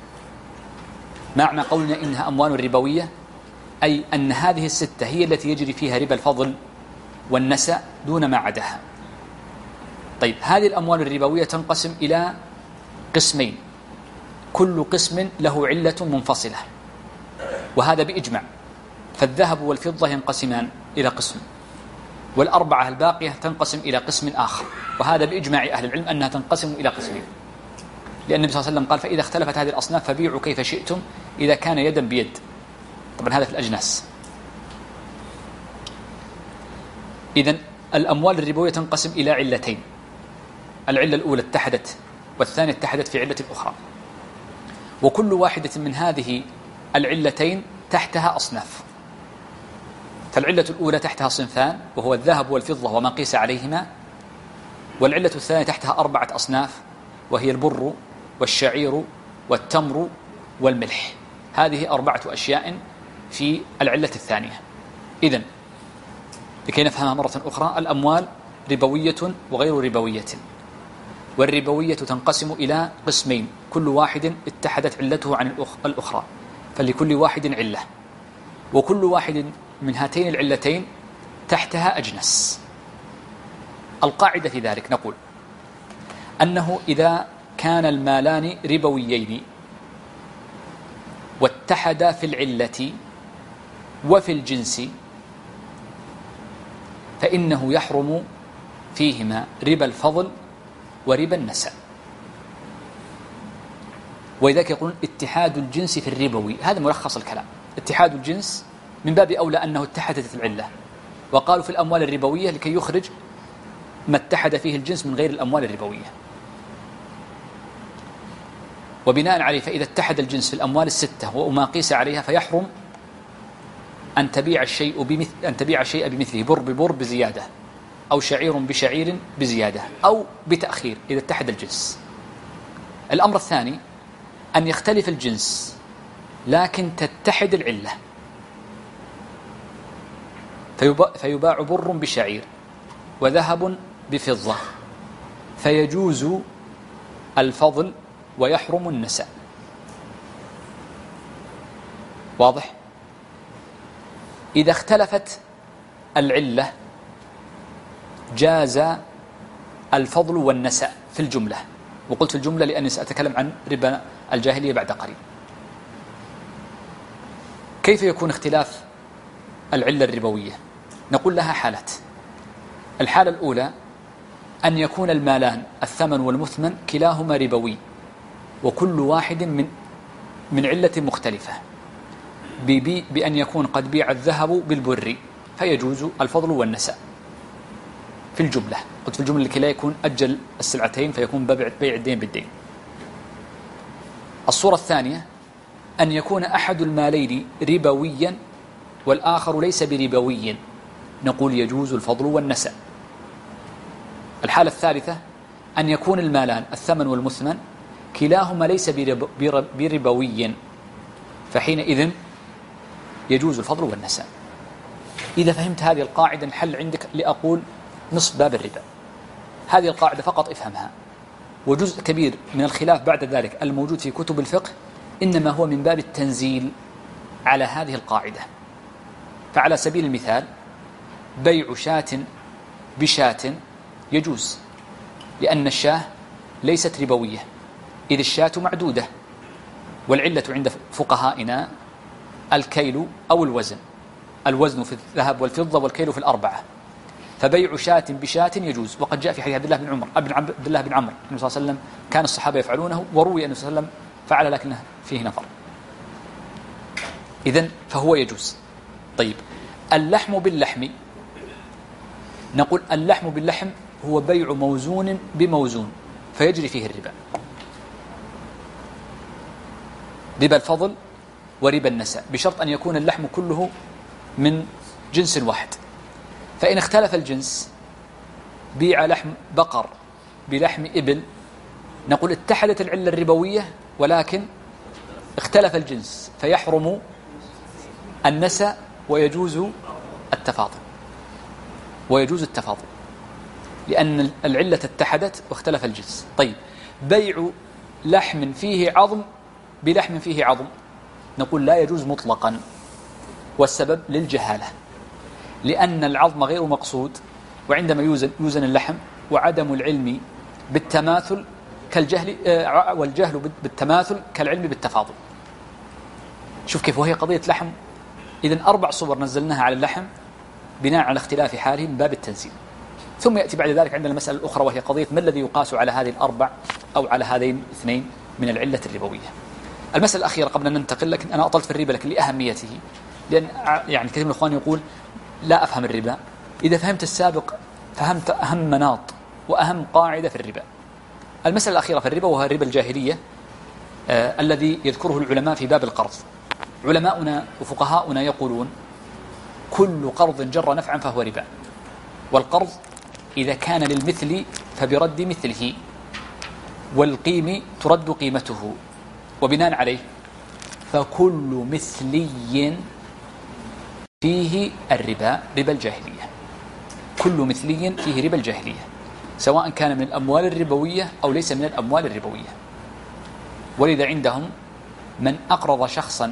S1: معنى قولنا إنها أموال ربوية أي أن هذه 6 هي التي يجري فيها ربا الفضل والنسأ دون ما عداها. طيب، هذه الأموال الربوية تنقسم إلى قسمين، كل قسم له علة منفصلة، وهذا بإجماع. فالذهب والفضة ينقسمان إلى قسم، وال4 الباقية تنقسم إلى قسم آخر، وهذا بإجماع أهل العلم أنها تنقسم إلى قسمين، لأن النبي صلى الله عليه وسلم قال: فإذا اختلفت هذه الأصناف فبيعوا كيف شئتم إذا كان يدا بيد. طبعا هذا في الأجناس. إذن الأموال الربوية تنقسم إلى علتين: العلة الأولى اتحدت، والثانية اتحدت في علة أخرى، وكل واحدة من هذه العلتين تحتها أصناف. فالعلة الأولى تحتها صنفان، وهو الذهب والفضة وما قيس عليهما، والعلة الثانية تحتها 4 أصناف، وهي البر والشعير والتمر والملح. هذه 4 أشياء في العلة الثانية. إذن لكي نفهمها مرة أخرى، الأموال ربوية وغير ربوية، والربوية تنقسم إلى قسمين كل واحد اتحدت علته عن الأخرى، فلكل واحد علة، وكل واحد من هاتين العلتين تحتها أجناس. القاعدة في ذلك نقول أنه إذا كان المالان ربويين واتحدا في العلة وفي الجنس فإنه يحرم فيهما ربا الفضل وربا النساء. ولذلك يقولون اتحاد الجنس في الربوي، هذا ملخص الكلام. اتحاد الجنس من باب أولى أنه اتحدت العلة، وقالوا في الأموال الربوية لكي يخرج ما اتحد فيه الجنس من غير الأموال الربوية. وبناء عليه فإذا اتحد الجنس في الأموال الستة وما قيس عليها فيحرم أن تبيع الشيء بمثله، بر ببر بزيادة، أو شعير بشعير بزيادة، أو بتأخير إذا اتحد الجنس. الأمر الثاني أن يختلف الجنس لكن تتحد العلة، فيباع بر بشعير وذهب بفضة، فيجوز الفضل ويحرم النساء. واضح؟ إذا اختلفت العلة جاز الفضل والنساء في الجملة، وقلت في الجملة لأني سأتكلم عن ربا الجاهلية بعد قليل. كيف يكون اختلاف العلة الربوية؟ نقول لها حالات. الحالة الأولى أن يكون المالان الثمن والمثمن كلاهما ربوي، وكل واحد من علة مختلفة، بأن يكون قد بيع الذهب بالبر فيجوز الفضل والنساء في الجملة. قلت في الجملة لكي لا يكون أجل السلعتين فيكون بيع الدين بالدين. الصورة الثانية أن يكون أحد المالين ربويا والآخر ليس بربوي، نقول يجوز الفضل والنساء. الحالة الثالثة أن يكون المالان الثمن والمثمن كلاهما ليس بربوي، فحينئذ يجوز الفضل والنساء. إذا فهمت هذه القاعدة الحل عندك لأقول نصف باب الربا. هذه القاعدة فقط افهمها، وجزء كبير من الخلاف بعد ذلك الموجود في كتب الفقه إنما هو من باب التنزيل على هذه القاعدة. فعلى سبيل المثال بيع شاة بشاة يجوز، لأن الشاة ليست ربوية إذ الشاة معدودة، والعلة عند فقهائنا الكيل أو الوزن، الوزن في الذهب والفضة والكيل في الأربعة. فبيع شاة بشاة يجوز، وقد جاء في حديث عبد الله بن عمر النبي صلى الله عليه وسلم كان الصحابة يفعلونه، وروي أن النبي صلى الله عليه وسلم فعل لكنه فيه نفر. إذن فهو يجوز. طيب اللحم باللحم، نقول اللحم باللحم هو بيع موزون بموزون فيجري فيه الربا، ربا الفضل وربا النساء، بشرط أن يكون اللحم كله من جنس واحد. فإن اختلف الجنس بيع لحم بقر بلحم إبل، نقول اتحدت العلة الربوية ولكن اختلف الجنس، فيحرم النساء ويجوز التفاضل لأن العلة اتحدت واختلف الجنس. طيب بيع لحم فيه عظم بلحم فيه عظم، نقول لا يجوز مطلقا، والسبب للجهالة، لأن العظم غير مقصود، وعندما يوزن اللحم، وعدم العلم بالتماثل كالجهل، والجهل بالتماثل كالعلم بالتفاضل. شوف كيف، وهي قضية لحم. إذن 4 صور نزلناها على اللحم بناء على اختلاف حاله من باب التنزيل. ثم يأتي بعد ذلك عندنا المسألة الأخرى، وهي قضية ما الذي يقاس على هذه ال4 أو على هذين 2 من العلة الربوية. المسألة الأخيرة قبل أن ننتقل، لكن أنا أطلت في الربا لكن لأهميته، لأن يعني كثير من الإخوان يقول لا أفهم الربا. إذا فهمت السابق فهمت أهم مناط وأهم قاعدة في الربا. المسألة الأخيرة في الربا وهي ربا الجاهلية الذي يذكره العلماء في باب القرض. علماؤنا وفقهاؤنا يقولون كل قرض جر نفعا فهو ربا، والقرض إذا كان للمثل فبرد مثله، والقيم ترد قيمته، وبناء عليه فكل مثلي فيه الربا، ربا الجاهلية. كل مثلي فيه ربا الجاهلية، سواء كان من الأموال الربوية أو ليس من الأموال الربوية. ولذا عندهم من أقرض شخصا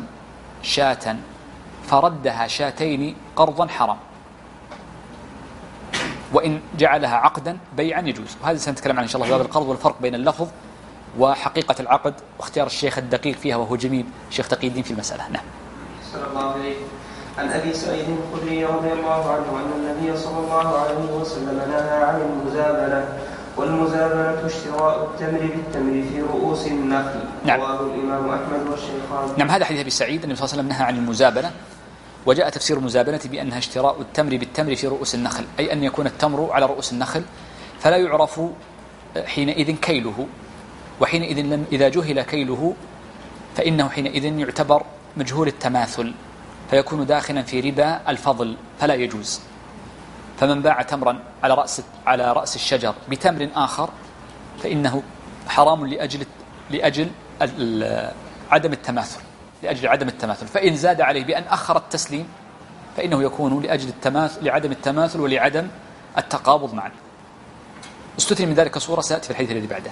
S1: شاة فردها شاتين قرضا حرام، وإن جعلها عقدا بيعا يجوز. وهذا سنتكلم عنه إن شاء الله في باب القرض والفرق بين اللفظ وحقيقة العقد واختيار الشيخ الدقيق فيها وهو جميل شيخ تقي الدين في المسألة. نعم.
S2: صلى الله عليه. عن أبي سعيد الخدري رضي الله عنه أن النبي صلى الله عليه وسلم نهى عن المزابنة، والمزابنة اشتراء التمر بالتمر في رؤوس النخل.
S1: نعم.
S2: رواه الإمام أحمد والشيخان.
S1: نعم. هذا حديث أبي سعيد النبي صلى الله عليه وسلم نهى عن المزابنة، وجاء تفسير المزابنة بأنها اشتراء التمر بالتمر في رؤوس النخل، أي أن يكون التمر على رؤوس النخل فلا يعرف حينئذ كيله، وحينئذ إذا جهل كيله فإنه حينئذ يعتبر مجهول التماثل فيكون داخلا في ربا الفضل فلا يجوز. فمن باع تمرا على رأس الشجر بتمر آخر فإنه حرام لأجل عدم التماثل، فإن زاد عليه بأن أخر التسليم فإنه يكون لعدم التماثل ولعدم التقابض معا. استثني من ذلك صورة سأتي في الحديث الذي بعده.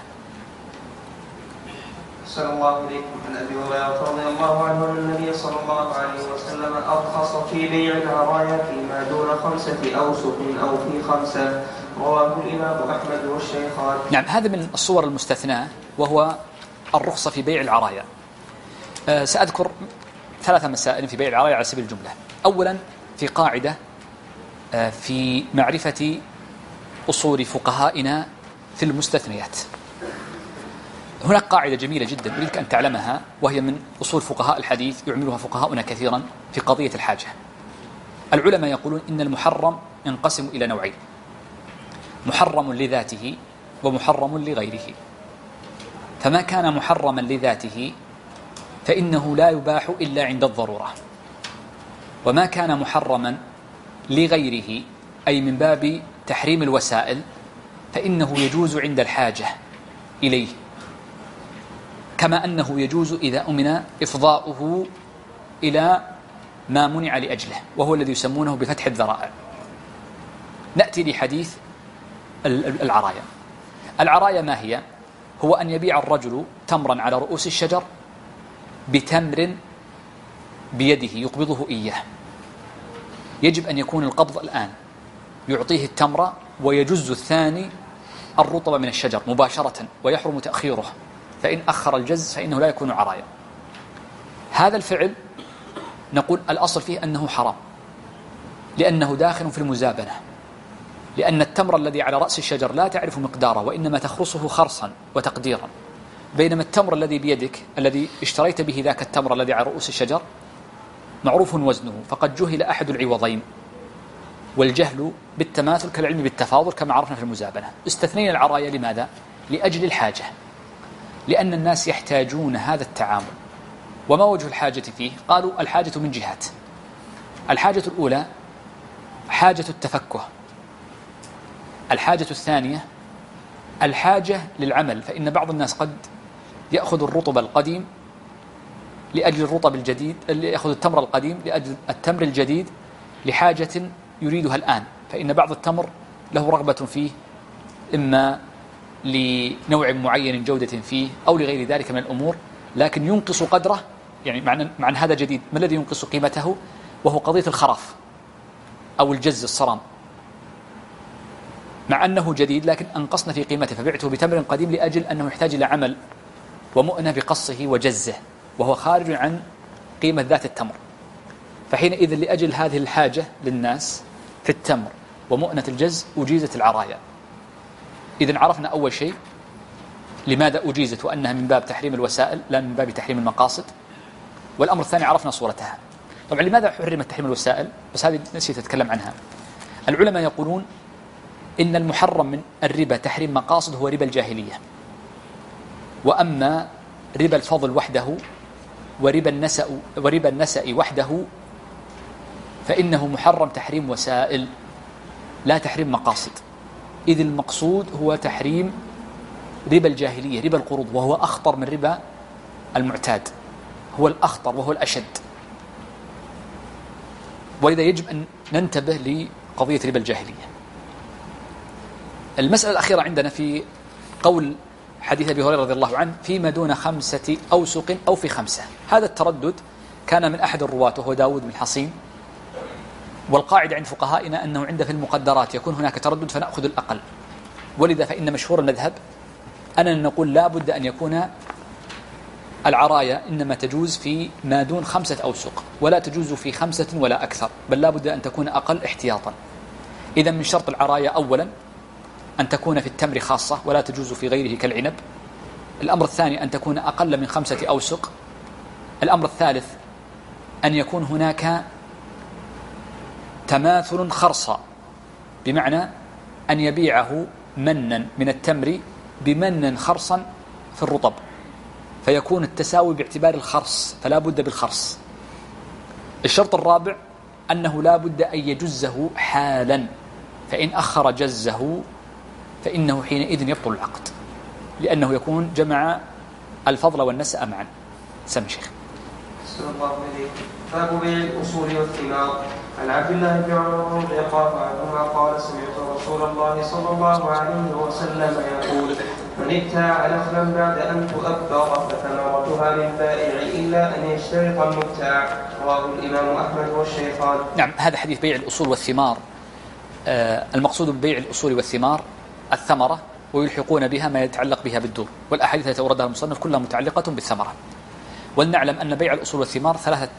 S2: صلى الله عليكم. عن أبي هريرة رضي الله عنه أن النبي صلى الله عليه وسلم أرخص في بيع العرايا فيما دون 5 أوسق أو في 5. رواه الإمام أحمد والشيخان.
S1: نعم. هذا من الصور المستثناة وهو الرخصة في بيع العرايا. سأذكر 3 مسائل في بيع العرايا على سبيل الجملة. أولا في قاعدة في معرفة أصول فقهائنا في المستثنيات. هناك قاعدة جميلة جدا أريدك أن تعلمها، وهي من أصول فقهاء الحديث يعملها فقهاؤنا كثيرا في قضية الحاجة. العلماء يقولون إن المحرم ينقسم إلى نوعين: محرم لذاته ومحرم لغيره. فما كان محرما لذاته فإنه لا يباح إلا عند الضرورة، وما كان محرما لغيره أي من باب تحريم الوسائل فإنه يجوز عند الحاجة إليه، كما أنه يجوز إذا أمن إفضاؤه إلى ما منع لأجله، وهو الذي يسمونه بفتح الذرائع. نأتي لحديث العرايا. العرايا ما هي؟ هو أن يبيع الرجل تمرا على رؤوس الشجر بتمر بيده يقبضه إياه. يجب أن يكون القبض الآن، يعطيه التمر ويجز الثاني الرطب من الشجر مباشرة، ويحرم تأخيره، فإن أخر الجز فإنه لا يكون عرايا. هذا الفعل نقول الأصل فيه أنه حرام، لأنه داخل في المزابنة، لأن التمر الذي على رأس الشجر لا تعرف مقداره وإنما تخرصه خرصا وتقديرا، بينما التمر الذي بيدك الذي اشتريت به ذاك التمر الذي على رؤوس الشجر معروف وزنه، فقد جهل أحد العوضين، والجهل بالتماثل كالعلم بالتفاضل كما عرفنا في المزابنة. استثنينا العرايا لماذا؟ لأجل الحاجة، لأن الناس يحتاجون هذا التعامل. وما وجه الحاجة فيه؟ قالوا الحاجة من جهات. الحاجة الأولى حاجة التفكه، الحاجة الثانية الحاجة للعمل، فإن بعض الناس قد يأخذ الرطب القديم لأجل الرطب الجديد، يأخذ التمر القديم لأجل التمر الجديد لحاجة يريدها الآن، فإن بعض التمر له رغبة فيه إما لنوع معين جودة فيه أو لغير ذلك من الأمور، لكن ينقص قدره. يعني معنى هذا جديد، ما الذي ينقص قيمته؟ وهو قضية الخرف أو الجز الصرام، مع أنه جديد لكن أنقصنا في قيمته فبعته بتمر قديم لأجل أنه يحتاج إلى عمل ومؤنة بقصه وجزه، وهو خارج عن قيمة ذات التمر. فحينئذ لأجل هذه الحاجة للناس في التمر ومؤنة الجز أجيزت العرايا. إذن عرفنا أول شيء لماذا أجيزت، وأنها من باب تحريم الوسائل لا من باب تحريم المقاصد. والأمر الثاني عرفنا صورتها. طبعا لماذا حرمت تحريم الوسائل؟ بس هذه نسيت أتكلم عنها. العلماء يقولون إن المحرم من الربا تحريم مقاصد هو ربا الجاهلية، وأما ربا الفضل وحده وربا النسأ وحده فإنه محرم تحريم وسائل لا تحريم مقاصد، إذ المقصود هو تحريم ربا الجاهلية، ربا القروض، وهو أخطر من ربا المعتاد، هو الأخطر وهو الأشد. ولذا يجب أن ننتبه لقضية ربا الجاهلية. المسألة الأخيرة عندنا في قول حديث أبي هريرة رضي الله عنه فيما دون 5 أوسق أو في 5. هذا التردد كان من أحد الرواة وهو داود بن حصين، والقاعدة عند فقهائنا أنه عند في المقدرات يكون هناك تردد فنأخذ الأقل، ولذا فإن مشهور المذهب أننا نقول لا بد أن يكون العرايا إنما تجوز في ما دون 5 أوسق، ولا تجوز في 5 ولا أكثر، بل لا بد أن تكون أقل احتياطا. إذا من شرط العرايا أولا أن تكون في التمر خاصة ولا تجوز في غيره كالعنب. الأمر الثاني أن تكون أقل من 5 أوسق. الأمر الثالث أن يكون هناك تماثل خرصا، بمعنى أن يبيعه منا من التمر بمن خرصا في الرطب، فيكون التساوي باعتبار الخرص، فلا بد بالخرص. الشرط الرابع أنه لا بد أن يجزه حالا، فإن أخر جزه فإنه حينئذ يبطل العقد، لأنه يكون جمع الفضل والنسأ معا. سمع شيخ.
S2: صلى الله عليه. باب بيع الأصول والثمار. عن عبد الله بن عمر رضي الله عنهما قال سمعت رسول الله صلى الله عليه وسلم يقول: من ابتاع نخلا بعد أن تؤبر فثمرتها للبائع إلا أن يشترط المبتاع. رواه الإمام أحمد والشيخان.
S1: نعم، هذا حديث بيع الأصول والثمار. المقصود ببيع الأصول والثمار الثمرة، ويلحقون بها ما يتعلق بها بالدور، والأحاديث التي أوردها المصنف كلها متعلقة بالثمرة. ولنعلم أن بيع الأصول والثمار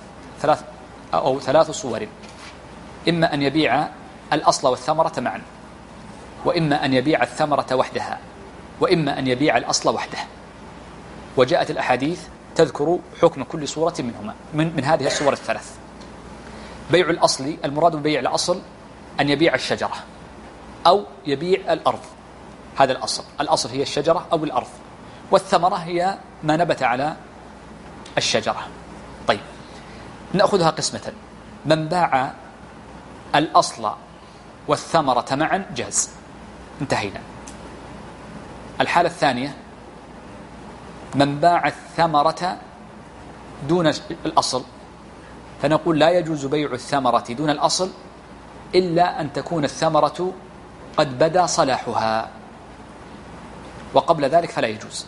S1: ثلاث صور: إما أن يبيع الأصل والثمرة معا، وإما أن يبيع الثمرة وحدها، وإما أن يبيع الأصل وحده. وجاءت الأحاديث تذكر حكم كل صورة منهما من هذه الصور الثلاث. بيع الأصل، المراد ببيع الأصل أن يبيع الشجرة أو يبيع الأرض، هذا الأصل هي الشجرة أو الأرض، والثمرة هي ما نبت على الشجرة. طيب، نأخذها قسمة: من باع الأصل والثمرة معا جاز، انتهينا. الحالة الثانية: من باع الثمرة دون الأصل، فنقول لا يجوز بيع الثمرة دون الأصل إلا أن تكون الثمرة قد بدا صلاحها، وقبل ذلك فلا يجوز،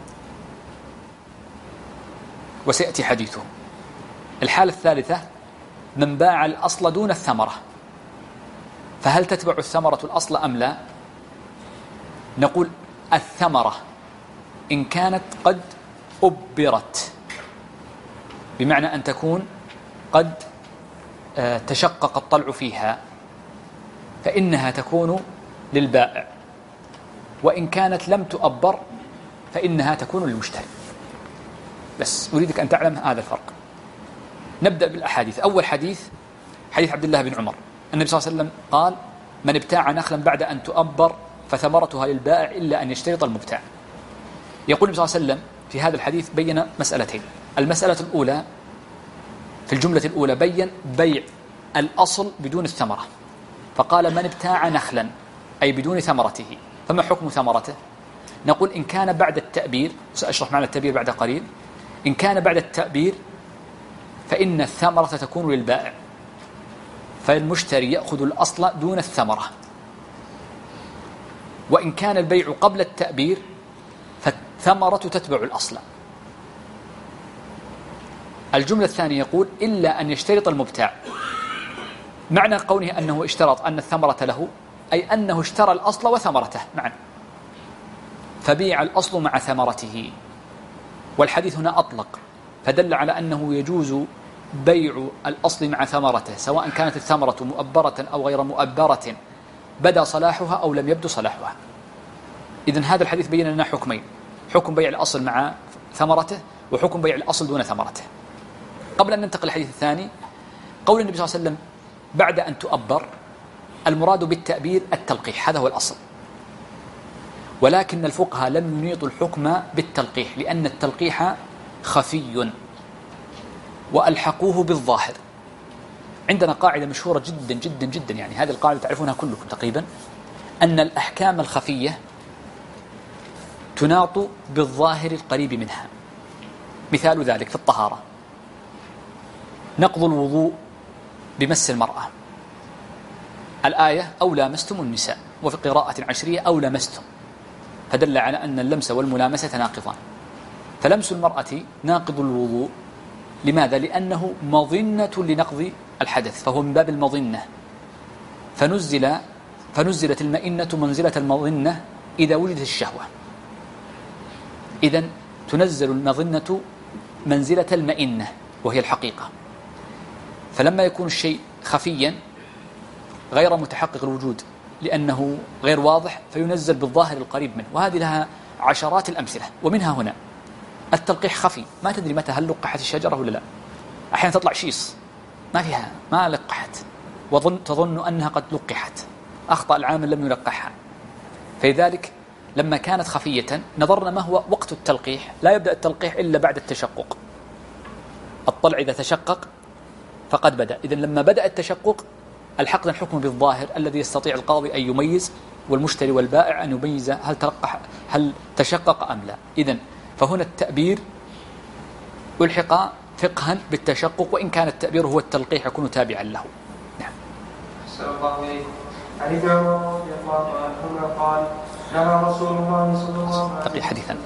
S1: وسيأتي حديثه. الحالة الثالثة: من باع الأصل دون الثمرة، فهل تتبع الثمرة الأصل أم لا؟ نقول الثمرة إن كانت قد أبرت، بمعنى أن تكون قد تشقق الطلع فيها، فإنها تكون للبائع، وإن كانت لم تؤبر فإنها تكون للمشتري. بس أريدك أن تعلم هذا الفرق. نبدأ بالأحاديث. أول حديث عبد الله بن عمر، النبي صلى الله عليه وسلم قال: من ابتاع نخلا بعد أن تؤبر فثمرتها للبائع إلا أن يشترط المبتاع. يقول النبي صلى الله عليه وسلم في هذا الحديث بين مسألتين. المسألة الأولى في الجملة الأولى بين بيع الأصل بدون الثمرة، فقال: من ابتاع نخلا، أي بدون ثمرته. فما حكم ثمرته؟ نقول إن كان بعد التأبير، سأشرح معنى التأبير بعد قليل، إن كان بعد التأبير فإن الثمرة تكون للبائع، فالمشتري يأخذ الأصل دون الثمرة. وإن كان البيع قبل التأبير فالثمرة تتبع الأصل. الجملة الثانية يقول: إلا أن يشترط المبتاع. معنى قوله أنه اشترط أن الثمرة له، أي أنه اشترى الأصل وثمرته معا، فبيع الأصل مع ثمرته. والحديث هنا أطلق، فدل على أنه يجوز بيع الأصل مع ثمرته، سواء كانت الثمرة مؤبرة أو غير مؤبرة، بدا صلاحها أو لم يبدو صلاحها. إذن هذا الحديث بين لنا حكمين: حكم بيع الأصل مع ثمرته، وحكم بيع الأصل دون ثمرته. قبل أن ننتقل الحديث الثاني، قول النبي صلى الله عليه وسلم بعد أن تؤبر، المراد بالتأبير التلقيح، هذا هو الأصل. ولكن الفقهاء لم ينيطوا الحكم بالتلقيح، لأن التلقيح خفي، وألحقوه بالظاهر. عندنا قاعدة مشهورة جدا جدا جدا، يعني هذه القاعدة تعرفونها كلكم تقريبا، أن الأحكام الخفية تناط بالظاهر القريب منها. مثال ذلك في الطهارة: نقض الوضوء بمس المرأة، الآية أو لامستم النساء، وفي قراءة عشرية أو لمستم، فدل على أن اللمس والملامسة ناقضان. فلمس المرأة ناقض الوضوء، لماذا؟ لأنه مظنة لنقض الحدث فهو من باب المظنة، فنزلت المئنة منزلة المظنة إذا وجدت الشهوة. إذن تنزل المظنة منزلة المئنة وهي الحقيقة. فلما يكون الشيء خفيا غير متحقق الوجود لأنه غير واضح فينزل بالظاهر القريب منه، وهذه لها عشرات الأمثلة. ومنها هنا التلقيح خفي، ما تدري متى هل لقحت الشجرة ولا لا. أحيانا تطلع شيص ما لقحت تظن أنها قد لقحت، أخطأ العامل لم يلقحها. فلذلك لما كانت خفية نظرنا ما هو وقت التلقيح. لا يبدأ التلقيح إلا بعد التشقق. الطلع إذا تشقق فقد بدأ. إذن لما بدأ التشقق الحقنا الحكم بالظاهر الذي يستطيع القاضي أن يميز والمشتري والبائع أن يميز هل تشقق أم لا. إذن فهنا التأبير ألحق فقها بالتشقق، وإن كان التأبير هو التلقيح يكون تابعا له. نعم.
S2: أحسن الله إليكم. عن ابن عمر رضي الله عنهما قال نهى رسول الله صلى الله عليه وسلم.
S1: حديثا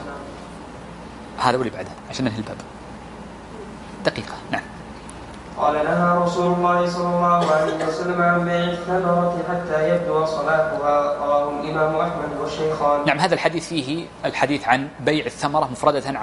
S1: هذا واللي بعده عشان ننهي الباب. دقيقة. نعم.
S2: قال نهى رسول الله صلى الله عليه وسلم عن بيع الثمرة حتى يبدو صلاحها. رواه الإمام أحمد والشيخان.
S1: نعم. هذا الحديث فيه الحديث عن بيع الثمرة مفردة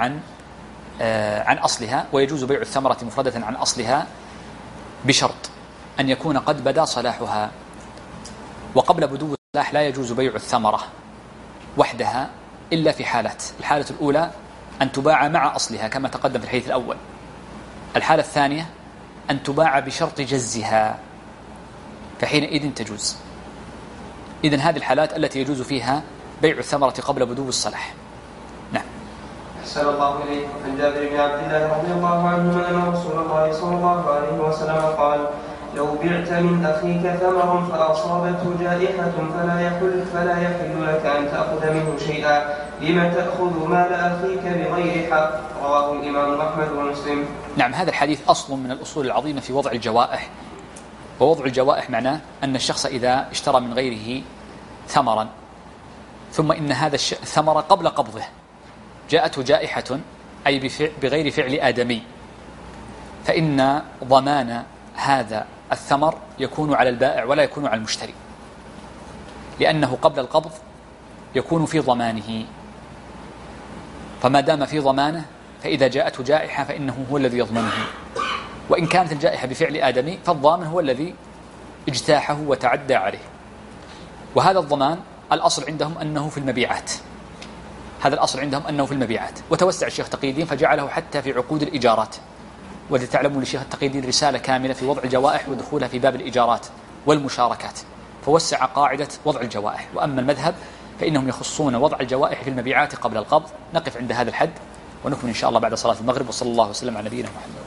S1: عن أصلها، ويجوز بيع الثمرة مفردة عن أصلها بشرط أن يكون قد بدا صلاحها. وقبل بدو الصلاح لا يجوز بيع الثمرة وحدها إلا في حالات. الحالة الأولى أن تباع مع أصلها كما تقدم في الحديث الأول. الحالة الثانية أن تباع بشرط جزها، فحينئذ تجوز. إذن هذه الحالات التي يجوز فيها بيع الثمرة قبل بدو الصلاح. نعم.
S2: أحسن الله إليكم. عن جابر بن عبد الله رضي الله عنهما أن رسول الله صلى الله عليه وسلم قال لو بعت من أخيك ثمر فأصابته جائحة فلا يحل لك أن تأخذ منه شيئا، لما تأخذ مال أخيك بغير حق. رواه الإمام أحمد ومسلم.
S1: نعم. هذا الحديث أصل من الأصول العظيمة في وضع الجوائح. ووضع الجوائح معناه أن الشخص إذا اشترى من غيره ثمرا ثم إن هذا الثمر قبل قبضه جاءته جائحة أي بغير فعل آدمي، فإن ضمان هذا الثمر يكون على البائع ولا يكون على المشتري، لأنه قبل القبض يكون في ضمانه. فما دام في ضمانه فإذا جاءته جائحة فإنه هو الذي يضمنه. وإن كانت الجائحة بفعل آدمي فالضامن هو الذي اجتاحه وتعدى عليه. وهذا الضمان الأصل عندهم أنه في المبيعات. وتوسع الشيخ تقي الدين فجعله حتى في عقود الإيجارات. ولتعلموا للشيخ تقي الدين رسالة كاملة في وضع الجوائح ودخولها في باب الإيجارات والمشاركات، فوسع قاعدة وضع الجوائح. وأما المذهب فإنهم يخصون وضع الجوائح في المبيعات قبل القبض. نقف عند هذا الحد ونكمل إن شاء الله بعد صلاة المغرب. وصلى الله وسلم على نبينا محمد.